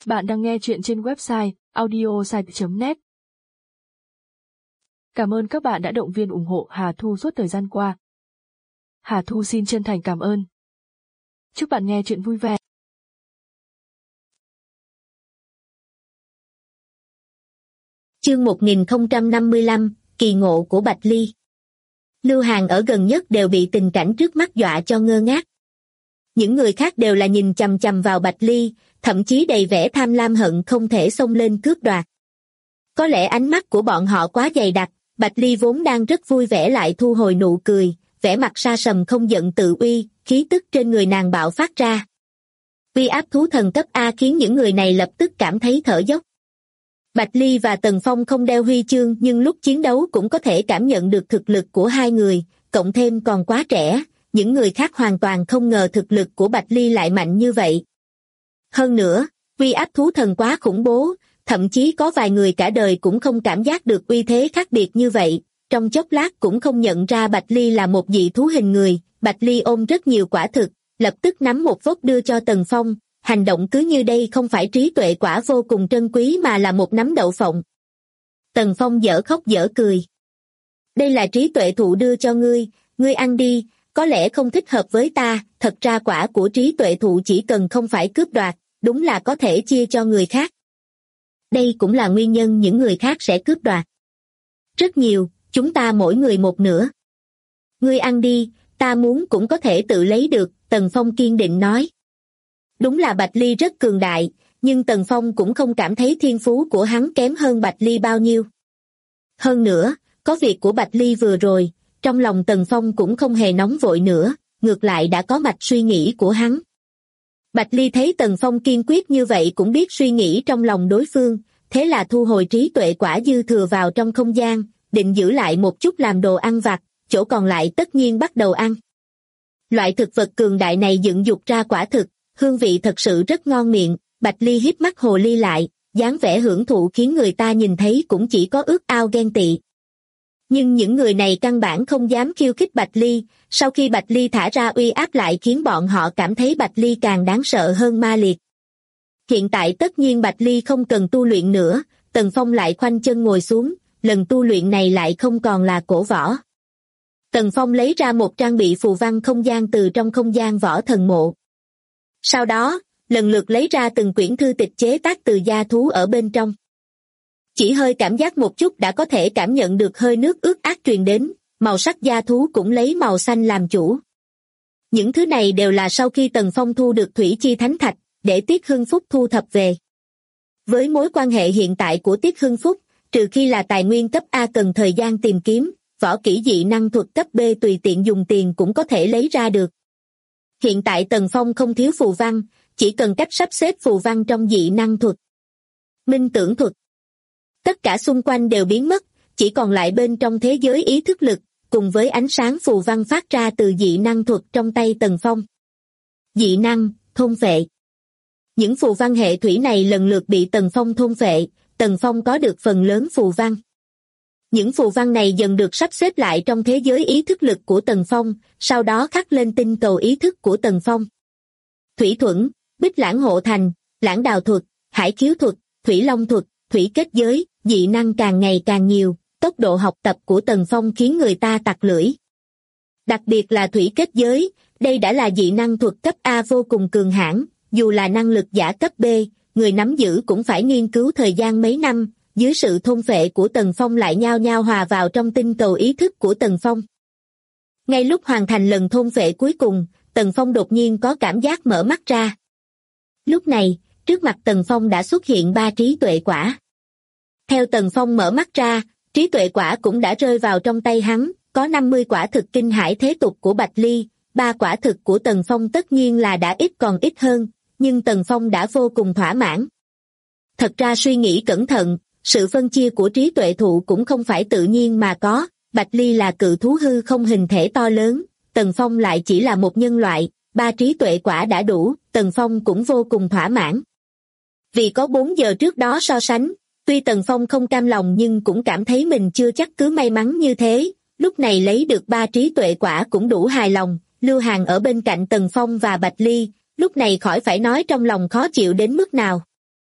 Bạn đang nghe chuyện trên website audiosite.net. Cảm ơn các bạn đã động viên ủng hộ Hà Thu suốt thời gian qua. Hà Thu xin chân thành cảm ơn. Chúc bạn nghe chuyện vui vẻ. Chương 1055, kỳ ngộ của Bạch Ly. Lưu Hàn ở gần nhất đều bị tình cảnh trước mắt dọa cho ngơ ngác. Những người khác đều là nhìn chằm chằm vào Bạch Ly, thậm chí đầy vẻ tham lam hận không thể xông lên cướp đoạt. Có lẽ ánh mắt của bọn họ quá dày đặc, Bạch Ly vốn đang rất vui vẻ lại thu hồi nụ cười, vẻ mặt sa sầm không giận tự uy, khí tức trên người nàng bạo phát ra. Uy áp thú thần cấp A khiến những người này lập tức cảm thấy thở dốc. Bạch Ly và Tần Phong không đeo huy chương nhưng lúc chiến đấu cũng có thể cảm nhận được thực lực của hai người, cộng thêm còn quá trẻ, những người khác hoàn toàn không ngờ thực lực của Bạch Ly lại mạnh như vậy. Hơn nữa, uy áp thú thần quá khủng bố, thậm chí có vài người cả đời cũng không cảm giác được uy thế khác biệt như vậy, trong chốc lát cũng không nhận ra Bạch Ly là một dị thú hình người. Bạch Ly ôm rất nhiều quả thực, lập tức nắm một vốc đưa cho Tần Phong, hành động cứ như đây không phải trí tuệ quả vô cùng trân quý mà là một nắm đậu phộng. Tần Phong dở khóc dở cười. Đây là trí tuệ thụ đưa cho ngươi ăn đi, có lẽ không thích hợp với ta, thật ra quả của trí tuệ thụ chỉ cần không phải cướp đoạt, đúng là có thể chia cho người khác. Đây cũng là nguyên nhân những người khác sẽ cướp đoạt. Rất nhiều, chúng ta mỗi người một nửa. Ngươi ăn đi, ta muốn cũng có thể tự lấy được, Tần Phong kiên định nói. Đúng là Bạch Ly rất cường đại, nhưng Tần Phong cũng không cảm thấy thiên phú của hắn kém hơn Bạch Ly bao nhiêu. Hơn nữa, có việc của Bạch Ly vừa rồi, trong lòng Tần Phong cũng không hề nóng vội nữa, ngược lại đã có mạch suy nghĩ của hắn. Bạch Ly thấy Tần Phong kiên quyết như vậy cũng biết suy nghĩ trong lòng đối phương, thế là thu hồi trí tuệ quả dư thừa vào trong không gian, định giữ lại một chút làm đồ ăn vặt, chỗ còn lại tất nhiên bắt đầu ăn. Loại thực vật cường đại này dựng dục ra quả thực, hương vị thật sự rất ngon miệng. Bạch Ly híp mắt hồ ly lại, dáng vẻ hưởng thụ khiến người ta nhìn thấy cũng chỉ có ước ao ghen tị. Nhưng những người này căn bản không dám khiêu khích Bạch Ly, sau khi Bạch Ly thả ra uy áp lại khiến bọn họ cảm thấy Bạch Ly càng đáng sợ hơn ma liệt. Hiện tại tất nhiên Bạch Ly không cần tu luyện nữa, Tần Phong lại khoanh chân ngồi xuống, lần tu luyện này lại không còn là cổ võ. Tần Phong lấy ra một trang bị phù văn không gian từ trong không gian võ thần mộ. Sau đó, lần lượt lấy ra từng quyển thư tịch chế tác từ da thú ở bên trong. Chỉ hơi cảm giác một chút đã có thể cảm nhận được hơi nước ướt át truyền đến, màu sắc da thú cũng lấy màu xanh làm chủ. Những thứ này đều là sau khi Tần Phong thu được Thủy Chi Thánh Thạch, để Tiết Hưng Phúc thu thập về. Với mối quan hệ hiện tại của Tiết Hưng Phúc, trừ khi là tài nguyên cấp A cần thời gian tìm kiếm, võ kỹ dị năng thuật cấp B tùy tiện dùng tiền cũng có thể lấy ra được. Hiện tại Tần Phong không thiếu phù văn, chỉ cần cách sắp xếp phù văn trong dị năng thuật. Minh tưởng thuật. Tất cả xung quanh đều biến mất, chỉ còn lại bên trong thế giới ý thức lực, cùng với ánh sáng phù văn phát ra từ dị năng thuật trong tay Tần Phong. Dị năng, thôn phệ. Những phù văn hệ thủy này lần lượt bị Tần Phong thôn phệ, Tần Phong có được phần lớn phù văn. Những phù văn này dần được sắp xếp lại trong thế giới ý thức lực của Tần Phong, sau đó khắc lên tinh cầu ý thức của Tần Phong. Thủy thuẫn, bích lãng hộ thành, lãng đào thuật, hải khiếu thuật, thủy long thuật, thủy kết giới, dị năng càng ngày càng nhiều, tốc độ học tập của Tần Phong khiến người ta tặc lưỡi. Đặc biệt là thủy kết giới, đây đã là dị năng thuật cấp A vô cùng cường hãn, dù là năng lực giả cấp B, người nắm giữ cũng phải nghiên cứu thời gian mấy năm, dưới sự thôn phệ của Tần Phong lại nhao nhao hòa vào trong tinh cầu ý thức của Tần Phong. Ngay lúc hoàn thành lần thôn phệ cuối cùng, Tần Phong đột nhiên có cảm giác mở mắt ra. Lúc này, trước mặt Tần Phong đã xuất hiện 3 trí tuệ quả. Theo Tần Phong mở mắt ra, trí tuệ quả cũng đã rơi vào trong tay hắn, có 50 quả thực kinh hải thế tục của Bạch Ly, 3 quả thực của Tần Phong tất nhiên là đã ít còn ít hơn, nhưng Tần Phong đã vô cùng thỏa mãn. Thật ra suy nghĩ cẩn thận, sự phân chia của trí tuệ thụ cũng không phải tự nhiên mà có, Bạch Ly là cự thú hư không hình thể to lớn, Tần Phong lại chỉ là một nhân loại, 3 trí tuệ quả đã đủ, Tần Phong cũng vô cùng thỏa mãn. Vì có 4 giờ trước đó so sánh, tuy Tần Phong không cam lòng nhưng cũng cảm thấy mình chưa chắc cứ may mắn như thế, lúc này lấy được 3 trí tuệ quả cũng đủ hài lòng. Lưu Hàn ở bên cạnh Tần Phong và Bạch Ly, lúc này khỏi phải nói trong lòng khó chịu đến mức nào.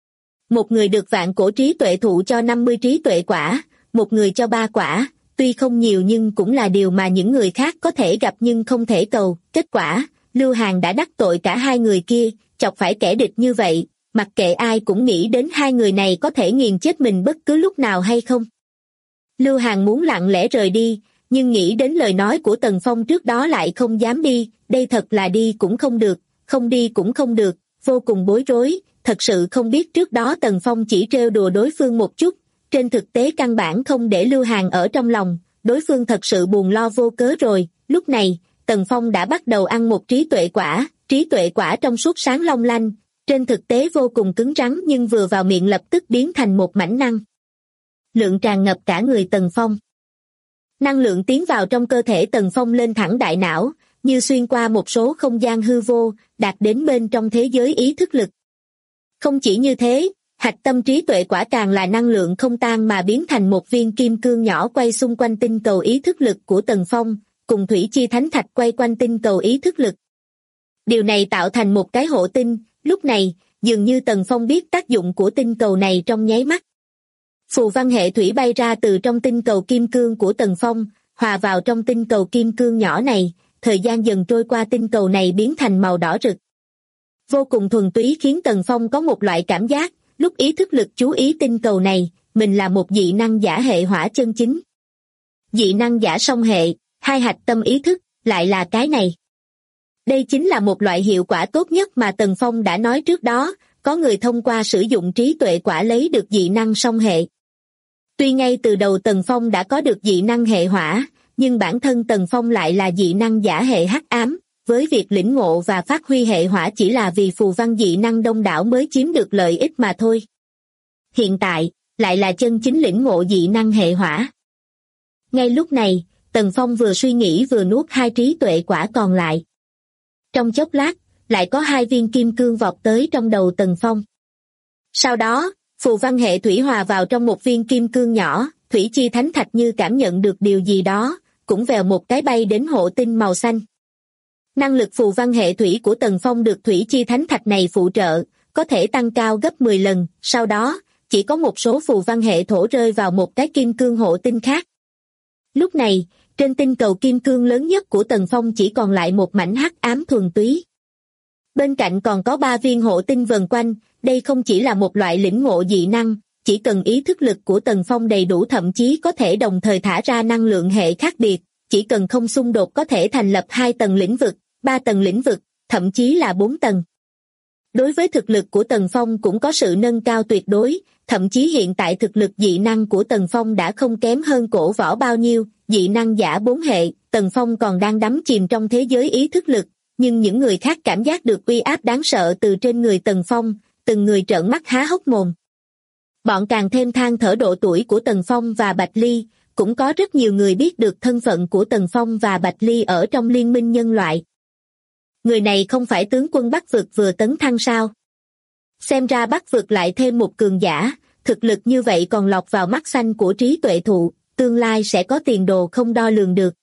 Một người được vạn cổ trí tuệ thụ cho 50 trí tuệ quả, một người cho 3 quả, tuy không nhiều nhưng cũng là điều mà những người khác có thể gặp nhưng không thể cầu. Kết quả, Lưu Hàn đã đắc tội cả hai người kia, chọc phải kẻ địch như vậy, mặc kệ ai cũng nghĩ đến hai người này có thể nghiền chết mình bất cứ lúc nào hay không. Lưu Hàn muốn lặng lẽ rời đi, nhưng nghĩ đến lời nói của Tần Phong trước đó lại không dám đi, đây thật là đi cũng không được, không đi cũng không được, vô cùng bối rối, thật sự không biết trước đó Tần Phong chỉ trêu đùa đối phương một chút, trên thực tế căn bản không để Lưu Hàn ở trong lòng, đối phương thật sự buồn lo vô cớ rồi. Lúc này, Tần Phong đã bắt đầu ăn một trí tuệ quả trong suốt sáng long lanh, trên thực tế vô cùng cứng rắn nhưng vừa vào miệng lập tức biến thành một mảnh năng lượng tràn ngập cả người Tần Phong. Năng lượng tiến vào trong cơ thể Tần Phong lên thẳng đại não, như xuyên qua một số không gian hư vô, đạt đến bên trong thế giới ý thức lực. Không chỉ như thế, hạch tâm trí tuệ quả càng là năng lượng không tan mà biến thành một viên kim cương nhỏ quay xung quanh tinh cầu ý thức lực của Tần Phong, cùng thủy chi thánh thạch quay quanh tinh cầu ý thức lực. Điều này tạo thành một cái hộ tinh, lúc này, dường như Tần Phong biết tác dụng của tinh cầu này trong nháy mắt. Phù văn hệ thủy bay ra từ trong tinh cầu kim cương của Tần Phong, hòa vào trong tinh cầu kim cương nhỏ này, thời gian dần trôi qua tinh cầu này biến thành màu đỏ rực. Vô cùng thuần túy khiến Tần Phong có một loại cảm giác, lúc ý thức lực chú ý tinh cầu này, mình là một dị năng giả hệ hỏa chân chính. Dị năng giả song hệ, hai hạch tâm ý thức, lại là cái này. Đây chính là một loại hiệu quả tốt nhất mà Tần Phong đã nói trước đó, có người thông qua sử dụng trí tuệ quả lấy được dị năng song hệ. Tuy ngay từ đầu Tần Phong đã có được dị năng hệ hỏa, nhưng bản thân Tần Phong lại là dị năng giả hệ hắc ám, với việc lĩnh ngộ và phát huy hệ hỏa chỉ là vì phù văn dị năng đông đảo mới chiếm được lợi ích mà thôi. Hiện tại, lại là chân chính lĩnh ngộ dị năng hệ hỏa. Ngay lúc này, Tần Phong vừa suy nghĩ vừa nuốt hai trí tuệ quả còn lại. Trong chốc lát, lại có hai viên kim cương vọt tới trong đầu Tần Phong. Sau đó, phù văn hệ thủy hòa vào trong một viên kim cương nhỏ, thủy chi thánh thạch như cảm nhận được điều gì đó, cũng vèo một cái bay đến hộ tinh màu xanh. Năng lực phù văn hệ thủy của Tần Phong được thủy chi thánh thạch này phụ trợ, có thể tăng cao gấp 10 lần, sau đó, chỉ có một số phù văn hệ thổ rơi vào một cái kim cương hộ tinh khác. Lúc này, trên tinh cầu kim cương lớn nhất của Tần Phong chỉ còn lại một mảnh hắc ám thuần túy. Bên cạnh còn có 3 viên hộ tinh vần quanh, đây không chỉ là một loại lĩnh ngộ dị năng, chỉ cần ý thức lực của Tần Phong đầy đủ thậm chí có thể đồng thời thả ra năng lượng hệ khác biệt, chỉ cần không xung đột có thể thành lập 2 tầng lĩnh vực, 3 tầng lĩnh vực, thậm chí là 4 tầng. Đối với thực lực của Tần Phong cũng có sự nâng cao tuyệt đối, thậm chí hiện tại thực lực dị năng của Tần Phong đã không kém hơn cổ võ bao nhiêu, dị năng giả 4 hệ, Tần Phong còn đang đắm chìm trong thế giới ý thức lực, nhưng những người khác cảm giác được uy áp đáng sợ từ trên người Tần Phong, từng người trợn mắt há hốc mồm. Bọn càng thêm than thở độ tuổi của Tần Phong và Bạch Ly, cũng có rất nhiều người biết được thân phận của Tần Phong và Bạch Ly ở trong liên minh nhân loại. Người này không phải tướng quân Bắc vực vừa tấn thăng sao? Xem ra Bắc vực lại thêm một cường giả, thực lực như vậy còn lọt vào mắt xanh của trí tuệ thụ, tương lai sẽ có tiền đồ không đo lường được.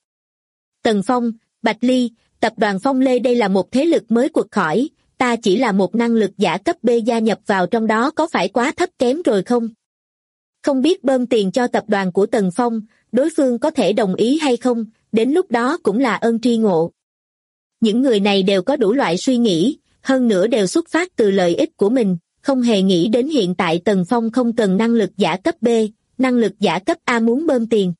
Tần Phong, Bạch Ly, tập đoàn Phong Lê đây là một thế lực mới quật khởi, ta chỉ là một năng lực giả cấp B gia nhập vào trong đó có phải quá thấp kém rồi không? Không biết bơm tiền cho tập đoàn của Tần Phong, đối phương có thể đồng ý hay không, đến lúc đó cũng là ơn tri ngộ. Những người này đều có đủ loại suy nghĩ, hơn nữa đều xuất phát từ lợi ích của mình, không hề nghĩ đến hiện tại Tần Phong không cần năng lực giả cấp B, năng lực giả cấp A muốn bơm tiền.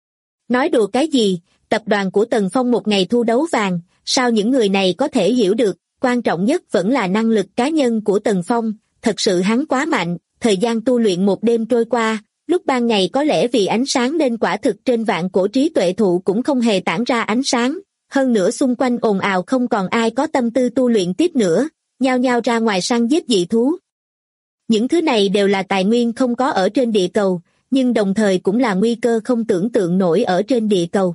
Nói đùa cái gì, tập đoàn của Tần Phong một ngày thu đấu vàng, sao những người này có thể hiểu được, quan trọng nhất vẫn là năng lực cá nhân của Tần Phong, thật sự hắn quá mạnh, thời gian tu luyện một đêm trôi qua, lúc ban ngày có lẽ vì ánh sáng nên quả thực trên vạn cổ trí tuệ thụ cũng không hề tản ra ánh sáng, hơn nữa xung quanh ồn ào không còn ai có tâm tư tu luyện tiếp nữa, nhao nhao ra ngoài săn giết dị thú. Những thứ này đều là tài nguyên không có ở trên địa cầu, nhưng đồng thời cũng là nguy cơ không tưởng tượng nổi ở trên địa cầu.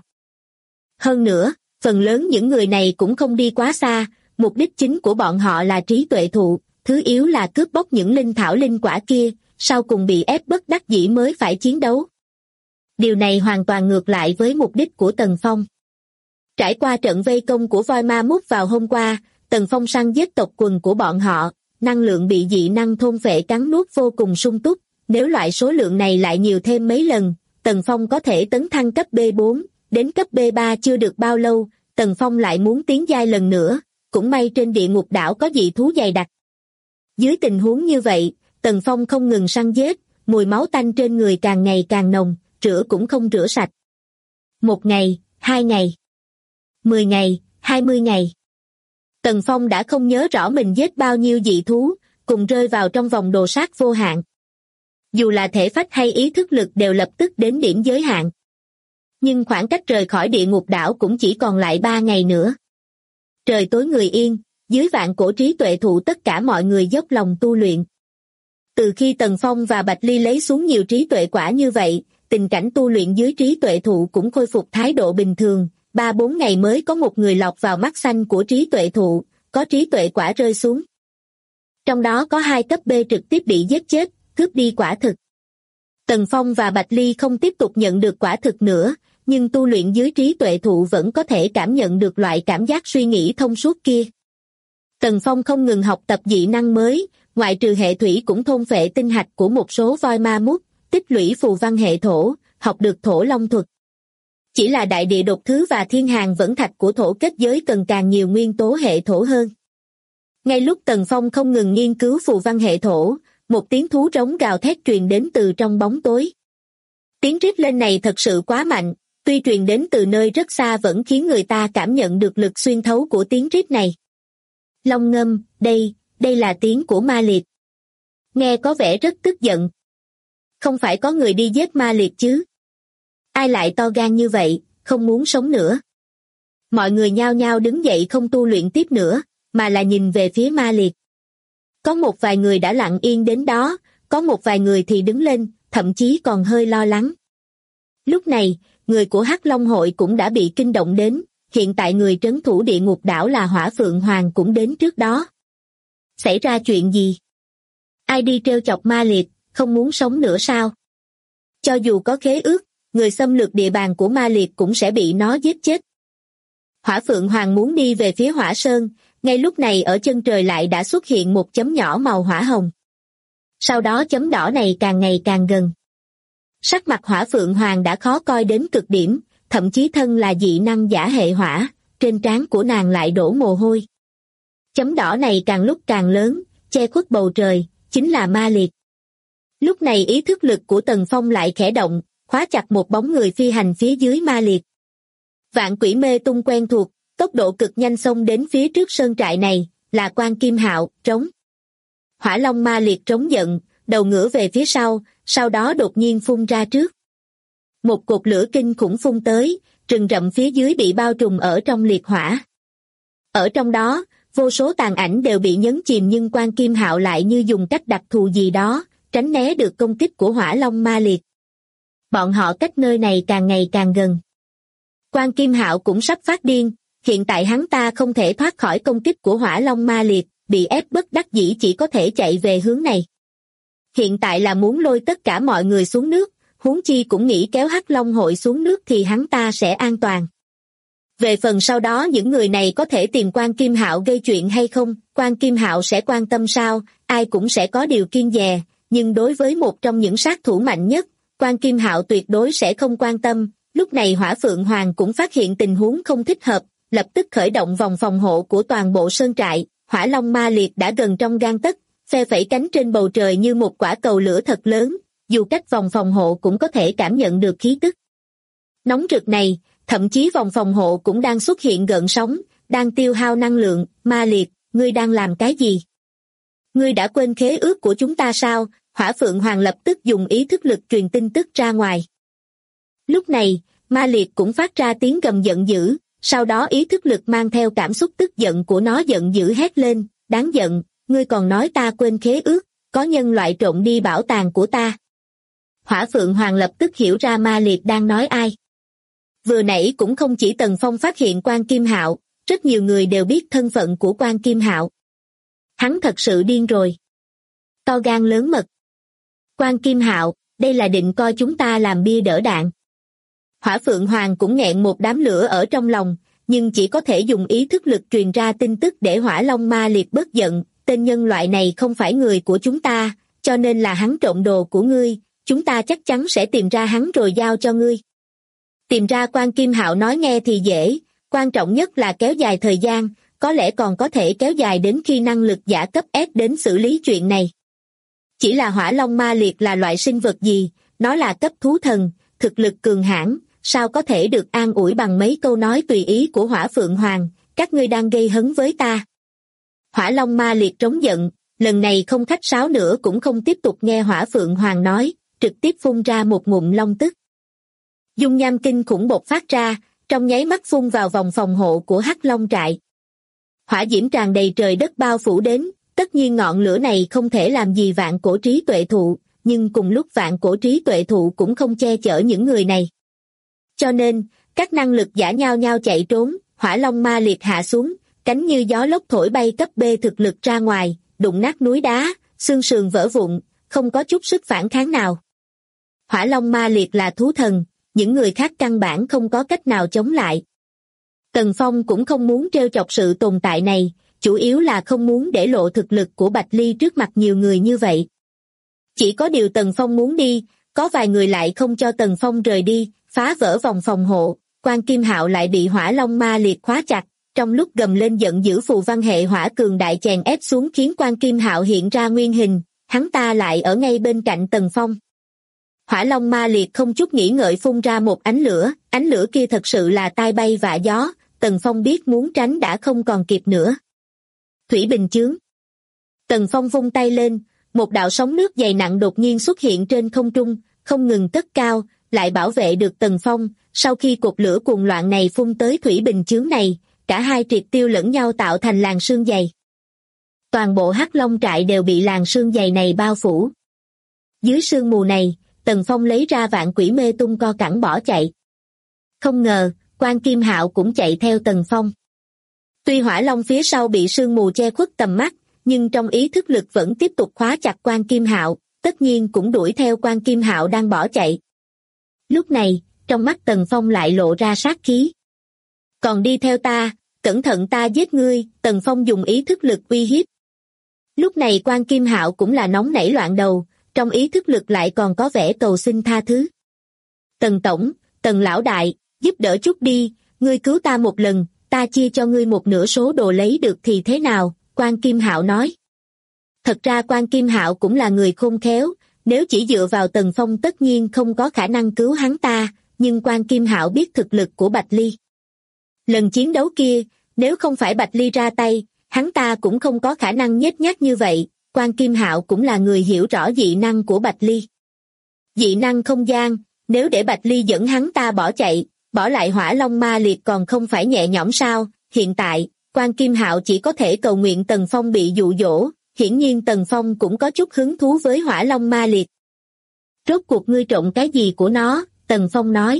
Hơn nữa, phần lớn những người này cũng không đi quá xa, mục đích chính của bọn họ là trí tuệ thụ, thứ yếu là cướp bóc những linh thảo linh quả kia, sau cùng bị ép bất đắc dĩ mới phải chiến đấu. Điều này hoàn toàn ngược lại với mục đích của Tần Phong. Trải qua trận vây công của voi ma mút vào hôm qua, Tần Phong săn giết tộc quần của bọn họ, năng lượng bị dị năng thôn phệ cắn nuốt vô cùng sung túc, nếu loại số lượng này lại nhiều thêm mấy lần, Tần Phong có thể tấn thăng cấp B4, đến cấp B3 chưa được bao lâu, Tần Phong lại muốn tiến giai lần nữa, cũng may trên địa ngục đảo có dị thú dày đặc. Dưới tình huống như vậy, Tần Phong không ngừng săn giết, mùi máu tanh trên người càng ngày càng nồng, rửa cũng không rửa sạch. 1 ngày, 2 ngày, 10 ngày, 20 ngày. Tần Phong đã không nhớ rõ mình giết bao nhiêu dị thú, cùng rơi vào trong vòng đồ sát vô hạn. Dù là thể phách hay ý thức lực đều lập tức đến điểm giới hạn. Nhưng khoảng cách rời khỏi địa ngục đảo cũng chỉ còn lại 3 ngày nữa. Trời tối người yên, dưới vạn cổ trí tuệ thụ tất cả mọi người dốc lòng tu luyện. Từ khi Tần Phong và Bạch Ly lấy xuống nhiều trí tuệ quả như vậy, tình cảnh tu luyện dưới trí tuệ thụ cũng khôi phục thái độ bình thường, 3-4 ngày mới có một người lọt vào mắt xanh của trí tuệ thụ, có trí tuệ quả rơi xuống. Trong đó có 2 cấp B trực tiếp bị giết chết, cướp đi quả thực. Tần Phong và Bạch Ly không tiếp tục nhận được quả thực nữa, nhưng tu luyện dưới trí tuệ thụ vẫn có thể cảm nhận được loại cảm giác suy nghĩ thông suốt kia. Tần Phong không ngừng học tập dị năng mới, ngoại trừ hệ thủy cũng thôn phệ tinh hạch của một số voi ma mút, tích lũy phù văn hệ thổ, học được thổ long thuật. Chỉ là đại địa đột thứ và thiên hàng vẫn thạch của thổ kết giới cần càng nhiều nguyên tố hệ thổ hơn. Ngay lúc Tần Phong không ngừng nghiên cứu phù văn hệ thổ, một tiếng thú rống gào thét truyền đến từ trong bóng tối. Tiếng rít lên này thật sự quá mạnh, tuy truyền đến từ nơi rất xa vẫn khiến người ta cảm nhận được lực xuyên thấu của tiếng rít này. Long ngâm, đây là tiếng của ma liệt. Nghe có vẻ rất tức giận. Không phải có người đi giết ma liệt chứ? Ai lại to gan như vậy, không muốn sống nữa? Mọi người nhao nhao đứng dậy không tu luyện tiếp nữa, mà là nhìn về phía ma liệt. Có một vài người đã lặng yên đến đó, có một vài người thì đứng lên, thậm chí còn hơi lo lắng. Lúc này, người của Hắc Long hội cũng đã bị kinh động đến, hiện tại người trấn thủ địa ngục đảo là Hỏa Phượng Hoàng cũng đến trước đó. Xảy ra chuyện gì? Ai đi trêu chọc ma liệt, không muốn sống nữa sao? Cho dù có khế ước, người xâm lược địa bàn của ma liệt cũng sẽ bị nó giết chết. Hỏa Phượng Hoàng muốn đi về phía Hỏa Sơn, ngay lúc này ở chân trời lại đã xuất hiện một chấm nhỏ màu hỏa hồng. Sau đó chấm đỏ này càng ngày càng gần. Sắc mặt Hỏa Phượng Hoàng đã khó coi đến cực điểm, thậm chí thân là dị năng giả hệ hỏa, trên trán của nàng lại đổ mồ hôi. Chấm đỏ này càng lúc càng lớn, che khuất bầu trời, chính là ma liệt. Lúc này ý thức lực của Tần Phong lại khẽ động, khóa chặt một bóng người phi hành phía dưới ma liệt. Vạn Quỷ Mê Tung quen thuộc, tốc độ cực nhanh xông đến phía trước sơn trại này, là Quan Kim Hạo, trống. Hỏa Long ma liệt trống giận, đầu ngửa về phía sau đó đột nhiên phun ra trước. Một cột lửa kinh khủng phun tới, rừng rậm phía dưới bị bao trùm ở trong liệt hỏa. Ở trong đó, vô số tàn ảnh đều bị nhấn chìm nhưng Quan Kim Hạo lại như dùng cách đặc thù gì đó, tránh né được công kích của Hỏa Long ma liệt. Bọn họ cách nơi này càng ngày càng gần. Quan Kim Hạo cũng sắp phát điên, hiện tại hắn ta không thể thoát khỏi công kích của Hỏa Long ma liệt, bị ép bất đắc dĩ chỉ có thể chạy về hướng này. Hiện tại là muốn lôi tất cả mọi người xuống nước, huống chi cũng nghĩ kéo Hắc Long hội xuống nước thì hắn ta sẽ an toàn. Về phần sau đó những người này có thể tìm Quan Kim Hạo gây chuyện hay không, Quan Kim Hạo sẽ quan tâm sao, ai cũng sẽ có điều kiêng dè, nhưng đối với một trong những sát thủ mạnh nhất, Quan Kim Hạo tuyệt đối sẽ không quan tâm. Lúc này Hỏa Phượng Hoàng cũng phát hiện tình huống không thích hợp, lập tức khởi động vòng phòng hộ của toàn bộ sơn trại. Hỏa Long ma liệt đã gần trong gang tấc, phe phẩy cánh trên bầu trời như một quả cầu lửa thật lớn, dù cách vòng phòng hộ cũng có thể cảm nhận được khí tức nóng rực này, thậm chí vòng phòng hộ cũng đang xuất hiện gợn sóng, đang tiêu hao năng lượng. Ma liệt, ngươi đang làm cái gì? Ngươi đã quên khế ước của chúng ta sao? Hỏa Phượng Hoàng lập tức dùng ý thức lực truyền tin tức ra ngoài. Lúc này, ma liệt cũng phát ra tiếng gầm giận dữ, sau đó ý thức lực mang theo cảm xúc tức giận của nó giận dữ hét lên, đáng giận, ngươi còn nói ta quên khế ước, có nhân loại trộm đi bảo tàng của ta. Hỏa Phượng Hoàng lập tức hiểu ra ma liệt đang nói ai. Vừa nãy cũng không chỉ Tần Phong phát hiện Quan Kim Hạo, rất nhiều người đều biết thân phận của Quan Kim Hạo. Hắn thật sự điên rồi. To gan lớn mật. Quan Kim Hạo, đây là định coi chúng ta làm bia đỡ đạn. Hỏa Phượng Hoàng cũng nghẹn một đám lửa ở trong lòng, nhưng chỉ có thể dùng ý thức lực truyền ra tin tức để Hỏa Long ma liệt bớt giận, tên nhân loại này không phải người của chúng ta, cho nên là hắn trộm đồ của ngươi, chúng ta chắc chắn sẽ tìm ra hắn rồi giao cho ngươi. Tìm ra Quan Kim Hạo nói nghe thì dễ, quan trọng nhất là kéo dài thời gian, có lẽ còn có thể kéo dài đến khi năng lực giả cấp S đến xử lý chuyện này. Chỉ là Hỏa Long Ma Liệt là loại sinh vật gì, nó là cấp thú thần, thực lực cường hãn, sao có thể được an ủi bằng mấy câu nói tùy ý của Hỏa Phượng Hoàng, các ngươi đang gây hấn với ta. Hỏa Long Ma Liệt trống giận, lần này không khách sáo nữa cũng không tiếp tục nghe Hỏa Phượng Hoàng nói, trực tiếp phun ra một ngụm long tức. Dung nham kinh khủng bộc phát ra, trong nháy mắt phun vào vòng phòng hộ của Hắc Long trại. Hỏa diễm tràn đầy trời đất bao phủ đến, tất nhiên ngọn lửa này không thể làm gì vạn cổ trí tuệ thụ, nhưng cùng lúc vạn cổ trí tuệ thụ cũng không che chở những người này. Cho nên, các năng lực giả nhao nhao chạy trốn, Hỏa Long Ma Liệt hạ xuống, cánh như gió lốc thổi bay cấp B thực lực ra ngoài, đụng nát núi đá, xương sườn vỡ vụn, không có chút sức phản kháng nào. Hỏa Long Ma Liệt là thú thần, những người khác căn bản không có cách nào chống lại. Tần Phong cũng không muốn trêu chọc sự tồn tại này, chủ yếu là không muốn để lộ thực lực của Bạch Ly trước mặt nhiều người như vậy. Chỉ có điều Tần Phong muốn đi, có vài người lại không cho Tần Phong rời đi, phá vỡ vòng phòng hộ, Quan Kim Hạo lại bị Hỏa Long Ma Liệt khóa chặt, trong lúc gầm lên giận dữ phù văn hệ hỏa cường đại chèn ép xuống khiến Quan Kim Hạo hiện ra nguyên hình, hắn ta lại ở ngay bên cạnh Tần Phong. Hỏa Long Ma Liệt không chút nghĩ ngợi phun ra một ánh lửa kia thật sự là tai bay vạ gió, Tần Phong biết muốn tránh đã không còn kịp nữa. Thủy bình chướng. Tần Phong vung tay lên, một đạo sóng nước dày nặng đột nhiên xuất hiện trên không trung, không ngừng cất cao, lại bảo vệ được Tần Phong. Sau khi cột lửa cuồng loạn này phun tới thủy bình chướng này, cả hai triệt tiêu lẫn nhau tạo thành làn sương dày. Toàn bộ Hắc Long trại đều bị làn sương dày này bao phủ. Dưới sương mù này, Tần Phong lấy ra vạn quỷ mê tung co cẳng bỏ chạy. Không ngờ, Quan Kim Hạo cũng chạy theo Tần Phong. Tuy Hỏa Long phía sau bị sương mù che khuất tầm mắt, nhưng trong ý thức lực vẫn tiếp tục khóa chặt Quan Kim Hạo, tất nhiên cũng đuổi theo Quan Kim Hạo đang bỏ chạy. Lúc này, trong mắt Tần Phong lại lộ ra sát khí. Còn đi theo ta, cẩn thận ta giết ngươi, Tần Phong dùng ý thức lực uy hiếp. Lúc này Quan Kim Hạo cũng là nóng nảy loạn đầu, trong ý thức lực lại còn có vẻ cầu xin tha thứ. Tần Tổng, Tần Lão Đại, giúp đỡ chút đi, ngươi cứu ta một lần, ta chia cho ngươi một nửa số đồ lấy được thì thế nào, Quan Kim Hạo nói. Thật ra Quan Kim Hạo cũng là người khôn khéo, nếu chỉ dựa vào Tần Phong tất nhiên không có khả năng cứu hắn ta, nhưng Quan Kim Hạo biết thực lực của Bạch Ly. Lần chiến đấu kia, nếu không phải Bạch Ly ra tay, hắn ta cũng không có khả năng nhếch nhác như vậy, Quan Kim Hạo cũng là người hiểu rõ dị năng của Bạch Ly. Dị năng không gian, nếu để Bạch Ly dẫn hắn ta bỏ chạy, bỏ lại Hỏa Long Ma Liệt còn không phải nhẹ nhõm sao, hiện tại, Quan Kim Hạo chỉ có thể cầu nguyện Tần Phong bị dụ dỗ, hiển nhiên Tần Phong cũng có chút hứng thú với Hỏa Long Ma Liệt. Rốt cuộc ngươi trộm cái gì của nó, Tần Phong nói.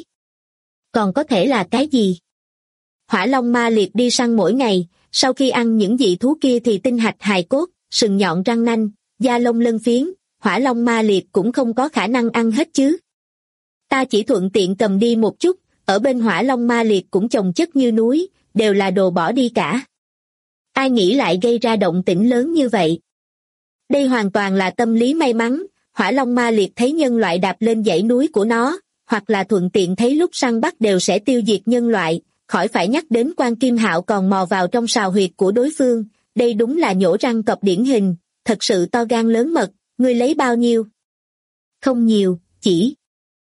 Còn có thể là cái gì? Hỏa Long Ma Liệt đi săn mỗi ngày, sau khi ăn những dị thú kia thì tinh hạch hài cốt, sừng nhọn răng nanh, da lông lân phiến, Hỏa Long Ma Liệt cũng không có khả năng ăn hết chứ. Ta chỉ thuận tiện cầm đi một chút, ở bên Hỏa Long Ma Liệt cũng chồng chất như núi, đều là đồ bỏ đi cả. Ai nghĩ lại gây ra động tĩnh lớn như vậy? Đây hoàn toàn là tâm lý may mắn, Hỏa Long Ma Liệt thấy nhân loại đạp lên dãy núi của nó, hoặc là thuận tiện thấy lúc săn bắt đều sẽ tiêu diệt nhân loại, khỏi phải nhắc đến Quan Kim Hạo còn mò vào trong sào huyệt của đối phương, đây đúng là nhổ răng cọp điển hình, thật sự to gan lớn mật, ngươi lấy bao nhiêu? Không nhiều, chỉ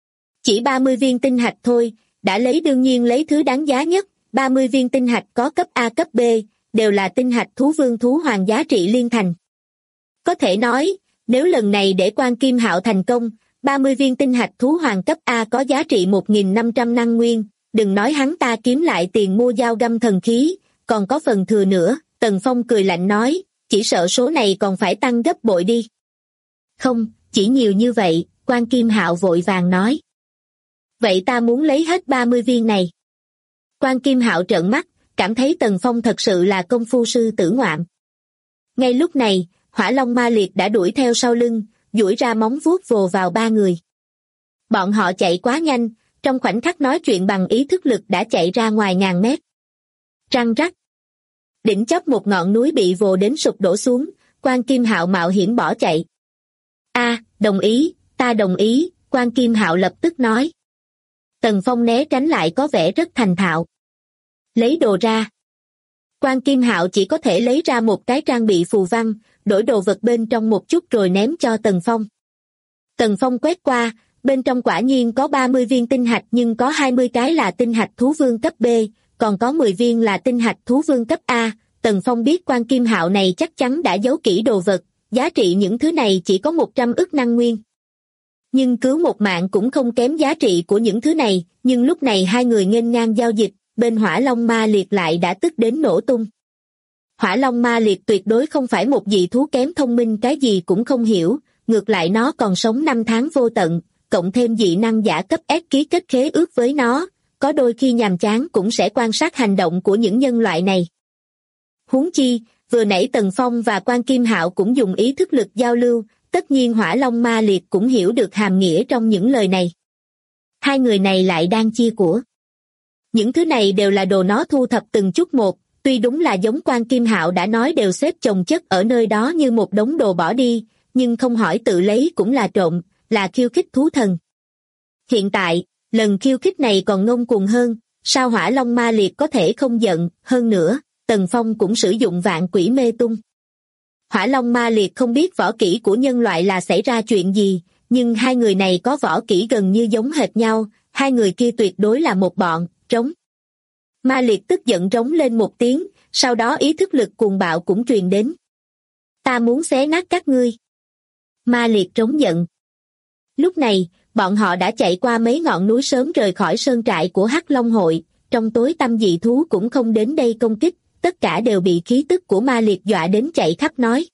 30 viên tinh hạch thôi, đã lấy đương nhiên lấy thứ đáng giá nhất, 30 viên tinh hạch có cấp A cấp B, đều là tinh hạch thú vương thú hoàng giá trị liên thành. Có thể nói, nếu lần này để Quan Kim Hạo thành công, 30 viên tinh hạch thú hoàng cấp A có giá trị 1.500 năng nguyên, đừng nói hắn ta kiếm lại tiền mua dao găm thần khí, còn có phần thừa nữa, Tần Phong cười lạnh nói, chỉ sợ số này còn phải tăng gấp bội đi. Không, chỉ nhiều như vậy, Quan Kim Hạo vội vàng nói. Vậy ta muốn lấy hết 30 viên này. Quan Kim Hạo trợn mắt, cảm thấy Tần Phong thật sự là công phu sư tử ngoạm. Ngay lúc này, Hỏa Long Ma Liệt đã đuổi theo sau lưng, duỗi ra móng vuốt vồ vào ba người. Bọn họ chạy quá nhanh, trong khoảnh khắc nói chuyện bằng ý thức lực đã chạy ra ngoài ngàn mét. Răng rắc. Đỉnh chóp một ngọn núi bị vồ đến sụp đổ xuống, Quan Kim Hạo mạo hiểm bỏ chạy. Đồng ý, ta đồng ý, Quan Kim Hạo lập tức nói. Tần Phong né tránh lại có vẻ rất thành thạo. Lấy đồ ra. Quan Kim Hạo chỉ có thể lấy ra một cái trang bị phù văn, đổi đồ vật bên trong một chút rồi ném cho Tần Phong. Tần Phong quét qua, bên trong quả nhiên có 30 viên tinh hạch nhưng có 20 cái là tinh hạch thú vương cấp B, còn có 10 viên là tinh hạch thú vương cấp A. Tần Phong biết Quan Kim Hạo này chắc chắn đã giấu kỹ đồ vật, giá trị những thứ này chỉ có 100 ức năng nguyên. Nhưng cứu một mạng cũng không kém giá trị của những thứ này, nhưng lúc này hai người nghênh ngang giao dịch, bên Hỏa Long Ma Liệt lại đã tức đến nổ tung. Hỏa Long Ma Liệt tuyệt đối không phải một dị thú kém thông minh cái gì cũng không hiểu, ngược lại nó còn sống 5 tháng vô tận, cộng thêm dị năng giả cấp S ký kết khế ước với nó, có đôi khi nhàm chán cũng sẽ quan sát hành động của những nhân loại này. Huống chi, vừa nãy Tần Phong và Quan Kim Hạo cũng dùng ý thức lực giao lưu, tất nhiên Hỏa Long Ma Liệt cũng hiểu được hàm nghĩa trong những lời này. Hai người này lại đang chia của. Những thứ này đều là đồ nó thu thập từng chút một, tuy đúng là giống Quan Kim Hạo đã nói đều xếp chồng chất ở nơi đó như một đống đồ bỏ đi, nhưng không hỏi tự lấy cũng là trộm, là khiêu khích thú thần. Hiện tại, lần khiêu khích này còn ngông cuồng hơn, sao Hỏa Long Ma Liệt có thể không giận, hơn nữa, Tần Phong cũng sử dụng vạn quỷ mê tung. Hỏa Long Ma Liệt không biết võ kỹ của nhân loại là xảy ra chuyện gì, nhưng hai người này có võ kỹ gần như giống hệt nhau, hai người kia tuyệt đối là một bọn, trống. Ma Liệt tức giận rống lên một tiếng, sau đó ý thức lực cuồng bạo cũng truyền đến. Ta muốn xé nát các ngươi. Ma Liệt trống giận. Lúc này, bọn họ đã chạy qua mấy ngọn núi sớm rời khỏi sơn trại của Hắc Long hội, trong tối tăm dị thú cũng không đến đây công kích, tất cả đều bị khí tức của Ma Liệt dọa đến chạy khắp nói.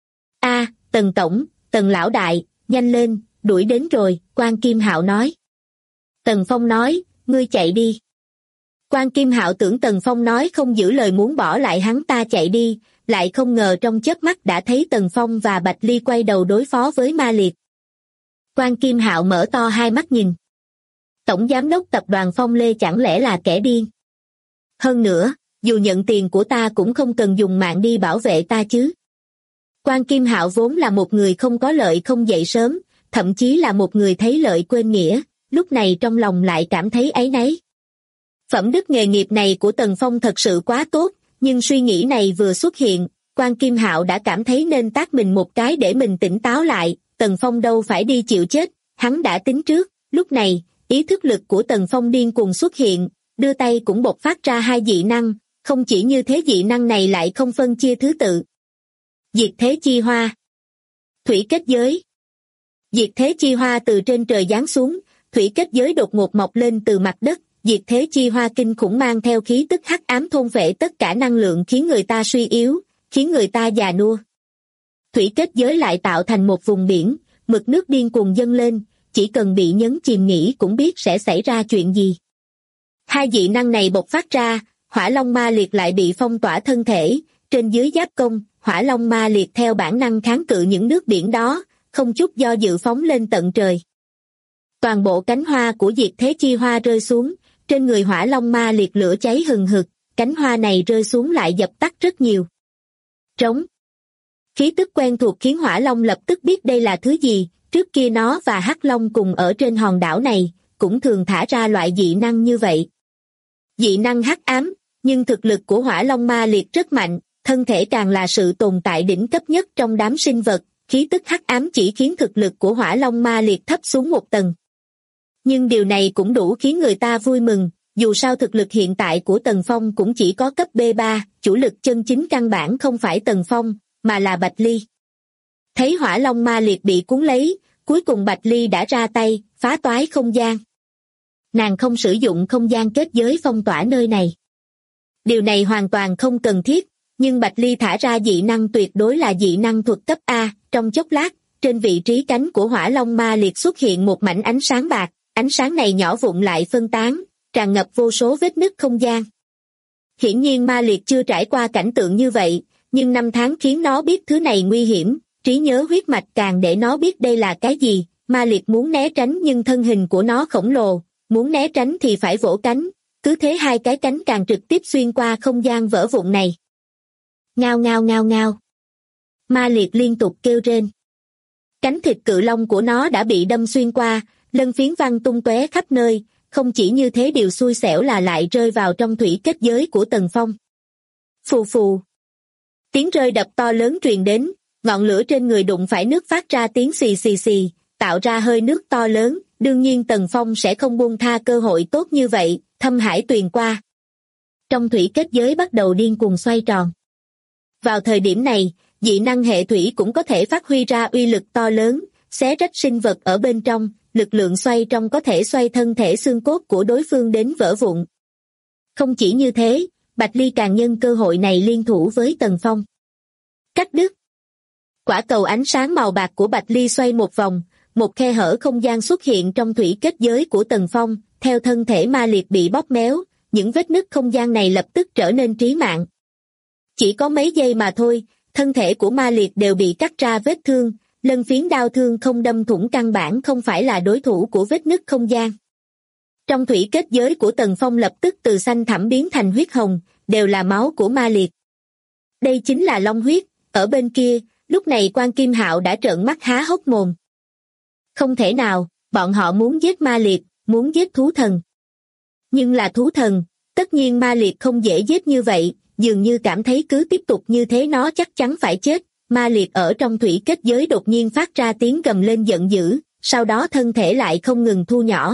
Tần Tổng, Tần Lão Đại, nhanh lên, đuổi đến rồi, Quan Kim Hạo nói. Tần Phong nói, ngươi chạy đi. Quan Kim Hạo tưởng Tần Phong nói không giữ lời muốn bỏ lại hắn ta chạy đi, lại không ngờ trong chớp mắt đã thấy Tần Phong và Bạch Ly quay đầu đối phó với Ma Liệt. Quan Kim Hạo mở to hai mắt nhìn. Tổng giám đốc tập đoàn Phong Lê chẳng lẽ là kẻ điên? Hơn nữa, dù nhận tiền của ta cũng không cần dùng mạng đi bảo vệ ta chứ. Quan Kim Hạo vốn là một người không có lợi không dậy sớm, thậm chí là một người thấy lợi quên nghĩa, lúc này trong lòng lại cảm thấy áy náy. Phẩm đức nghề nghiệp này của Tần Phong thật sự quá tốt, nhưng suy nghĩ này vừa xuất hiện, Quan Kim Hạo đã cảm thấy nên tát mình một cái để mình tỉnh táo lại, Tần Phong đâu phải đi chịu chết, hắn đã tính trước, lúc này, ý thức lực của Tần Phong điên cuồng xuất hiện, đưa tay cũng bộc phát ra hai dị năng, không chỉ như thế dị năng này lại không phân chia thứ tự. Diệt thế chi hoa. Thủy kết giới. Diệt thế chi hoa từ trên trời giáng xuống, thủy kết giới đột ngột mọc lên từ mặt đất, diệt thế chi hoa kinh khủng mang theo khí tức hắc ám thôn phệ tất cả năng lượng khiến người ta suy yếu, khiến người ta già nua. Thủy kết giới lại tạo thành một vùng biển, mực nước điên cuồng dâng lên, chỉ cần bị nhấn chìm nghỉ cũng biết sẽ xảy ra chuyện gì. Hai dị năng này bộc phát ra, Hỏa Long Ma Liệt lại bị phong tỏa thân thể, trên dưới giáp công, Hỏa Long Ma Liệt theo bản năng kháng cự những nước biển đó, không chút do dự phóng lên tận trời. Toàn bộ cánh hoa của diệt thế chi hoa rơi xuống, trên người Hỏa Long Ma Liệt lửa cháy hừng hực, cánh hoa này rơi xuống lại dập tắt rất nhiều. Trống. Khí tức quen thuộc khiến Hỏa Long lập tức biết đây là thứ gì, trước kia nó và Hắc Long cùng ở trên hòn đảo này, cũng thường thả ra loại dị năng như vậy. Dị năng hắc ám, nhưng thực lực của Hỏa Long Ma Liệt rất mạnh, thân thể càng là sự tồn tại đỉnh cấp nhất trong đám sinh vật, khí tức hắc ám chỉ khiến thực lực của Hỏa Long Ma Liệt thấp xuống một tầng. Nhưng điều này cũng đủ khiến người ta vui mừng, dù sao thực lực hiện tại của Tần Phong cũng chỉ có cấp B3, chủ lực chân chính căn bản không phải Tần Phong, mà là Bạch Ly. Thấy Hỏa Long Ma Liệt bị cuốn lấy, cuối cùng Bạch Ly đã ra tay, phá toái không gian. Nàng không sử dụng không gian kết giới phong tỏa nơi này. Điều này hoàn toàn không cần thiết, nhưng Bạch Ly thả ra dị năng tuyệt đối là dị năng thuật cấp A, trong chốc lát, trên vị trí cánh của Hỏa Long Ma Liệt xuất hiện một mảnh ánh sáng bạc, ánh sáng này nhỏ vụn lại phân tán, tràn ngập vô số vết nứt không gian. Hiển nhiên Ma Liệt chưa trải qua cảnh tượng như vậy, nhưng 5 tháng khiến nó biết thứ này nguy hiểm, trí nhớ huyết mạch càng để nó biết đây là cái gì, Ma Liệt muốn né tránh nhưng thân hình của nó khổng lồ, muốn né tránh thì phải vỗ cánh, cứ thế hai cái cánh càng trực tiếp xuyên qua không gian vỡ vụn này. Ngao ngao ngao ngao. Ma Liệt liên tục kêu rên. Cánh thịt cự long của nó đã bị đâm xuyên qua, lân phiến văng tung tóe khắp nơi, không chỉ như thế điều xui xẻo là lại rơi vào trong thủy kết giới của Tần Phong. Phù phù. Tiếng rơi đập to lớn truyền đến, ngọn lửa trên người đụng phải nước phát ra tiếng xì xì xì, tạo ra hơi nước to lớn, đương nhiên Tần Phong sẽ không buông tha cơ hội tốt như vậy, thâm hải tuyền qua. Trong thủy kết giới bắt đầu điên cuồng xoay tròn. Vào thời điểm này, dị năng hệ thủy cũng có thể phát huy ra uy lực to lớn, xé rách sinh vật ở bên trong, lực lượng xoay trong có thể xoay thân thể xương cốt của đối phương đến vỡ vụn. Không chỉ như thế, Bạch Ly càng nhân cơ hội này liên thủ với Tần Phong. Cắt đứt. Quả cầu ánh sáng màu bạc của Bạch Ly xoay một vòng, một khe hở không gian xuất hiện trong thủy kết giới của Tần Phong, theo thân thể Ma Liệt bị bóp méo, những vết nứt không gian này lập tức trở nên trí mạng. Chỉ có mấy giây mà thôi, thân thể của Ma Liệt đều bị cắt ra vết thương, lân phiến đao thương không đâm thủng căn bản không phải là đối thủ của vết nứt không gian. Trong thủy kết giới của Tần Phong lập tức từ xanh thẳm biến thành huyết hồng, đều là máu của Ma Liệt. Đây chính là long huyết, ở bên kia, lúc này Quan Kim Hạo đã trợn mắt há hốc mồm. Không thể nào, bọn họ muốn giết Ma Liệt, muốn giết thú thần. Nhưng là thú thần, tất nhiên Ma Liệt không dễ giết như vậy, dường như cảm thấy cứ tiếp tục như thế nó chắc chắn phải chết. Ma Liệt ở trong thủy kết giới đột nhiên phát ra tiếng gầm lên giận dữ, sau đó thân thể lại không ngừng thu nhỏ.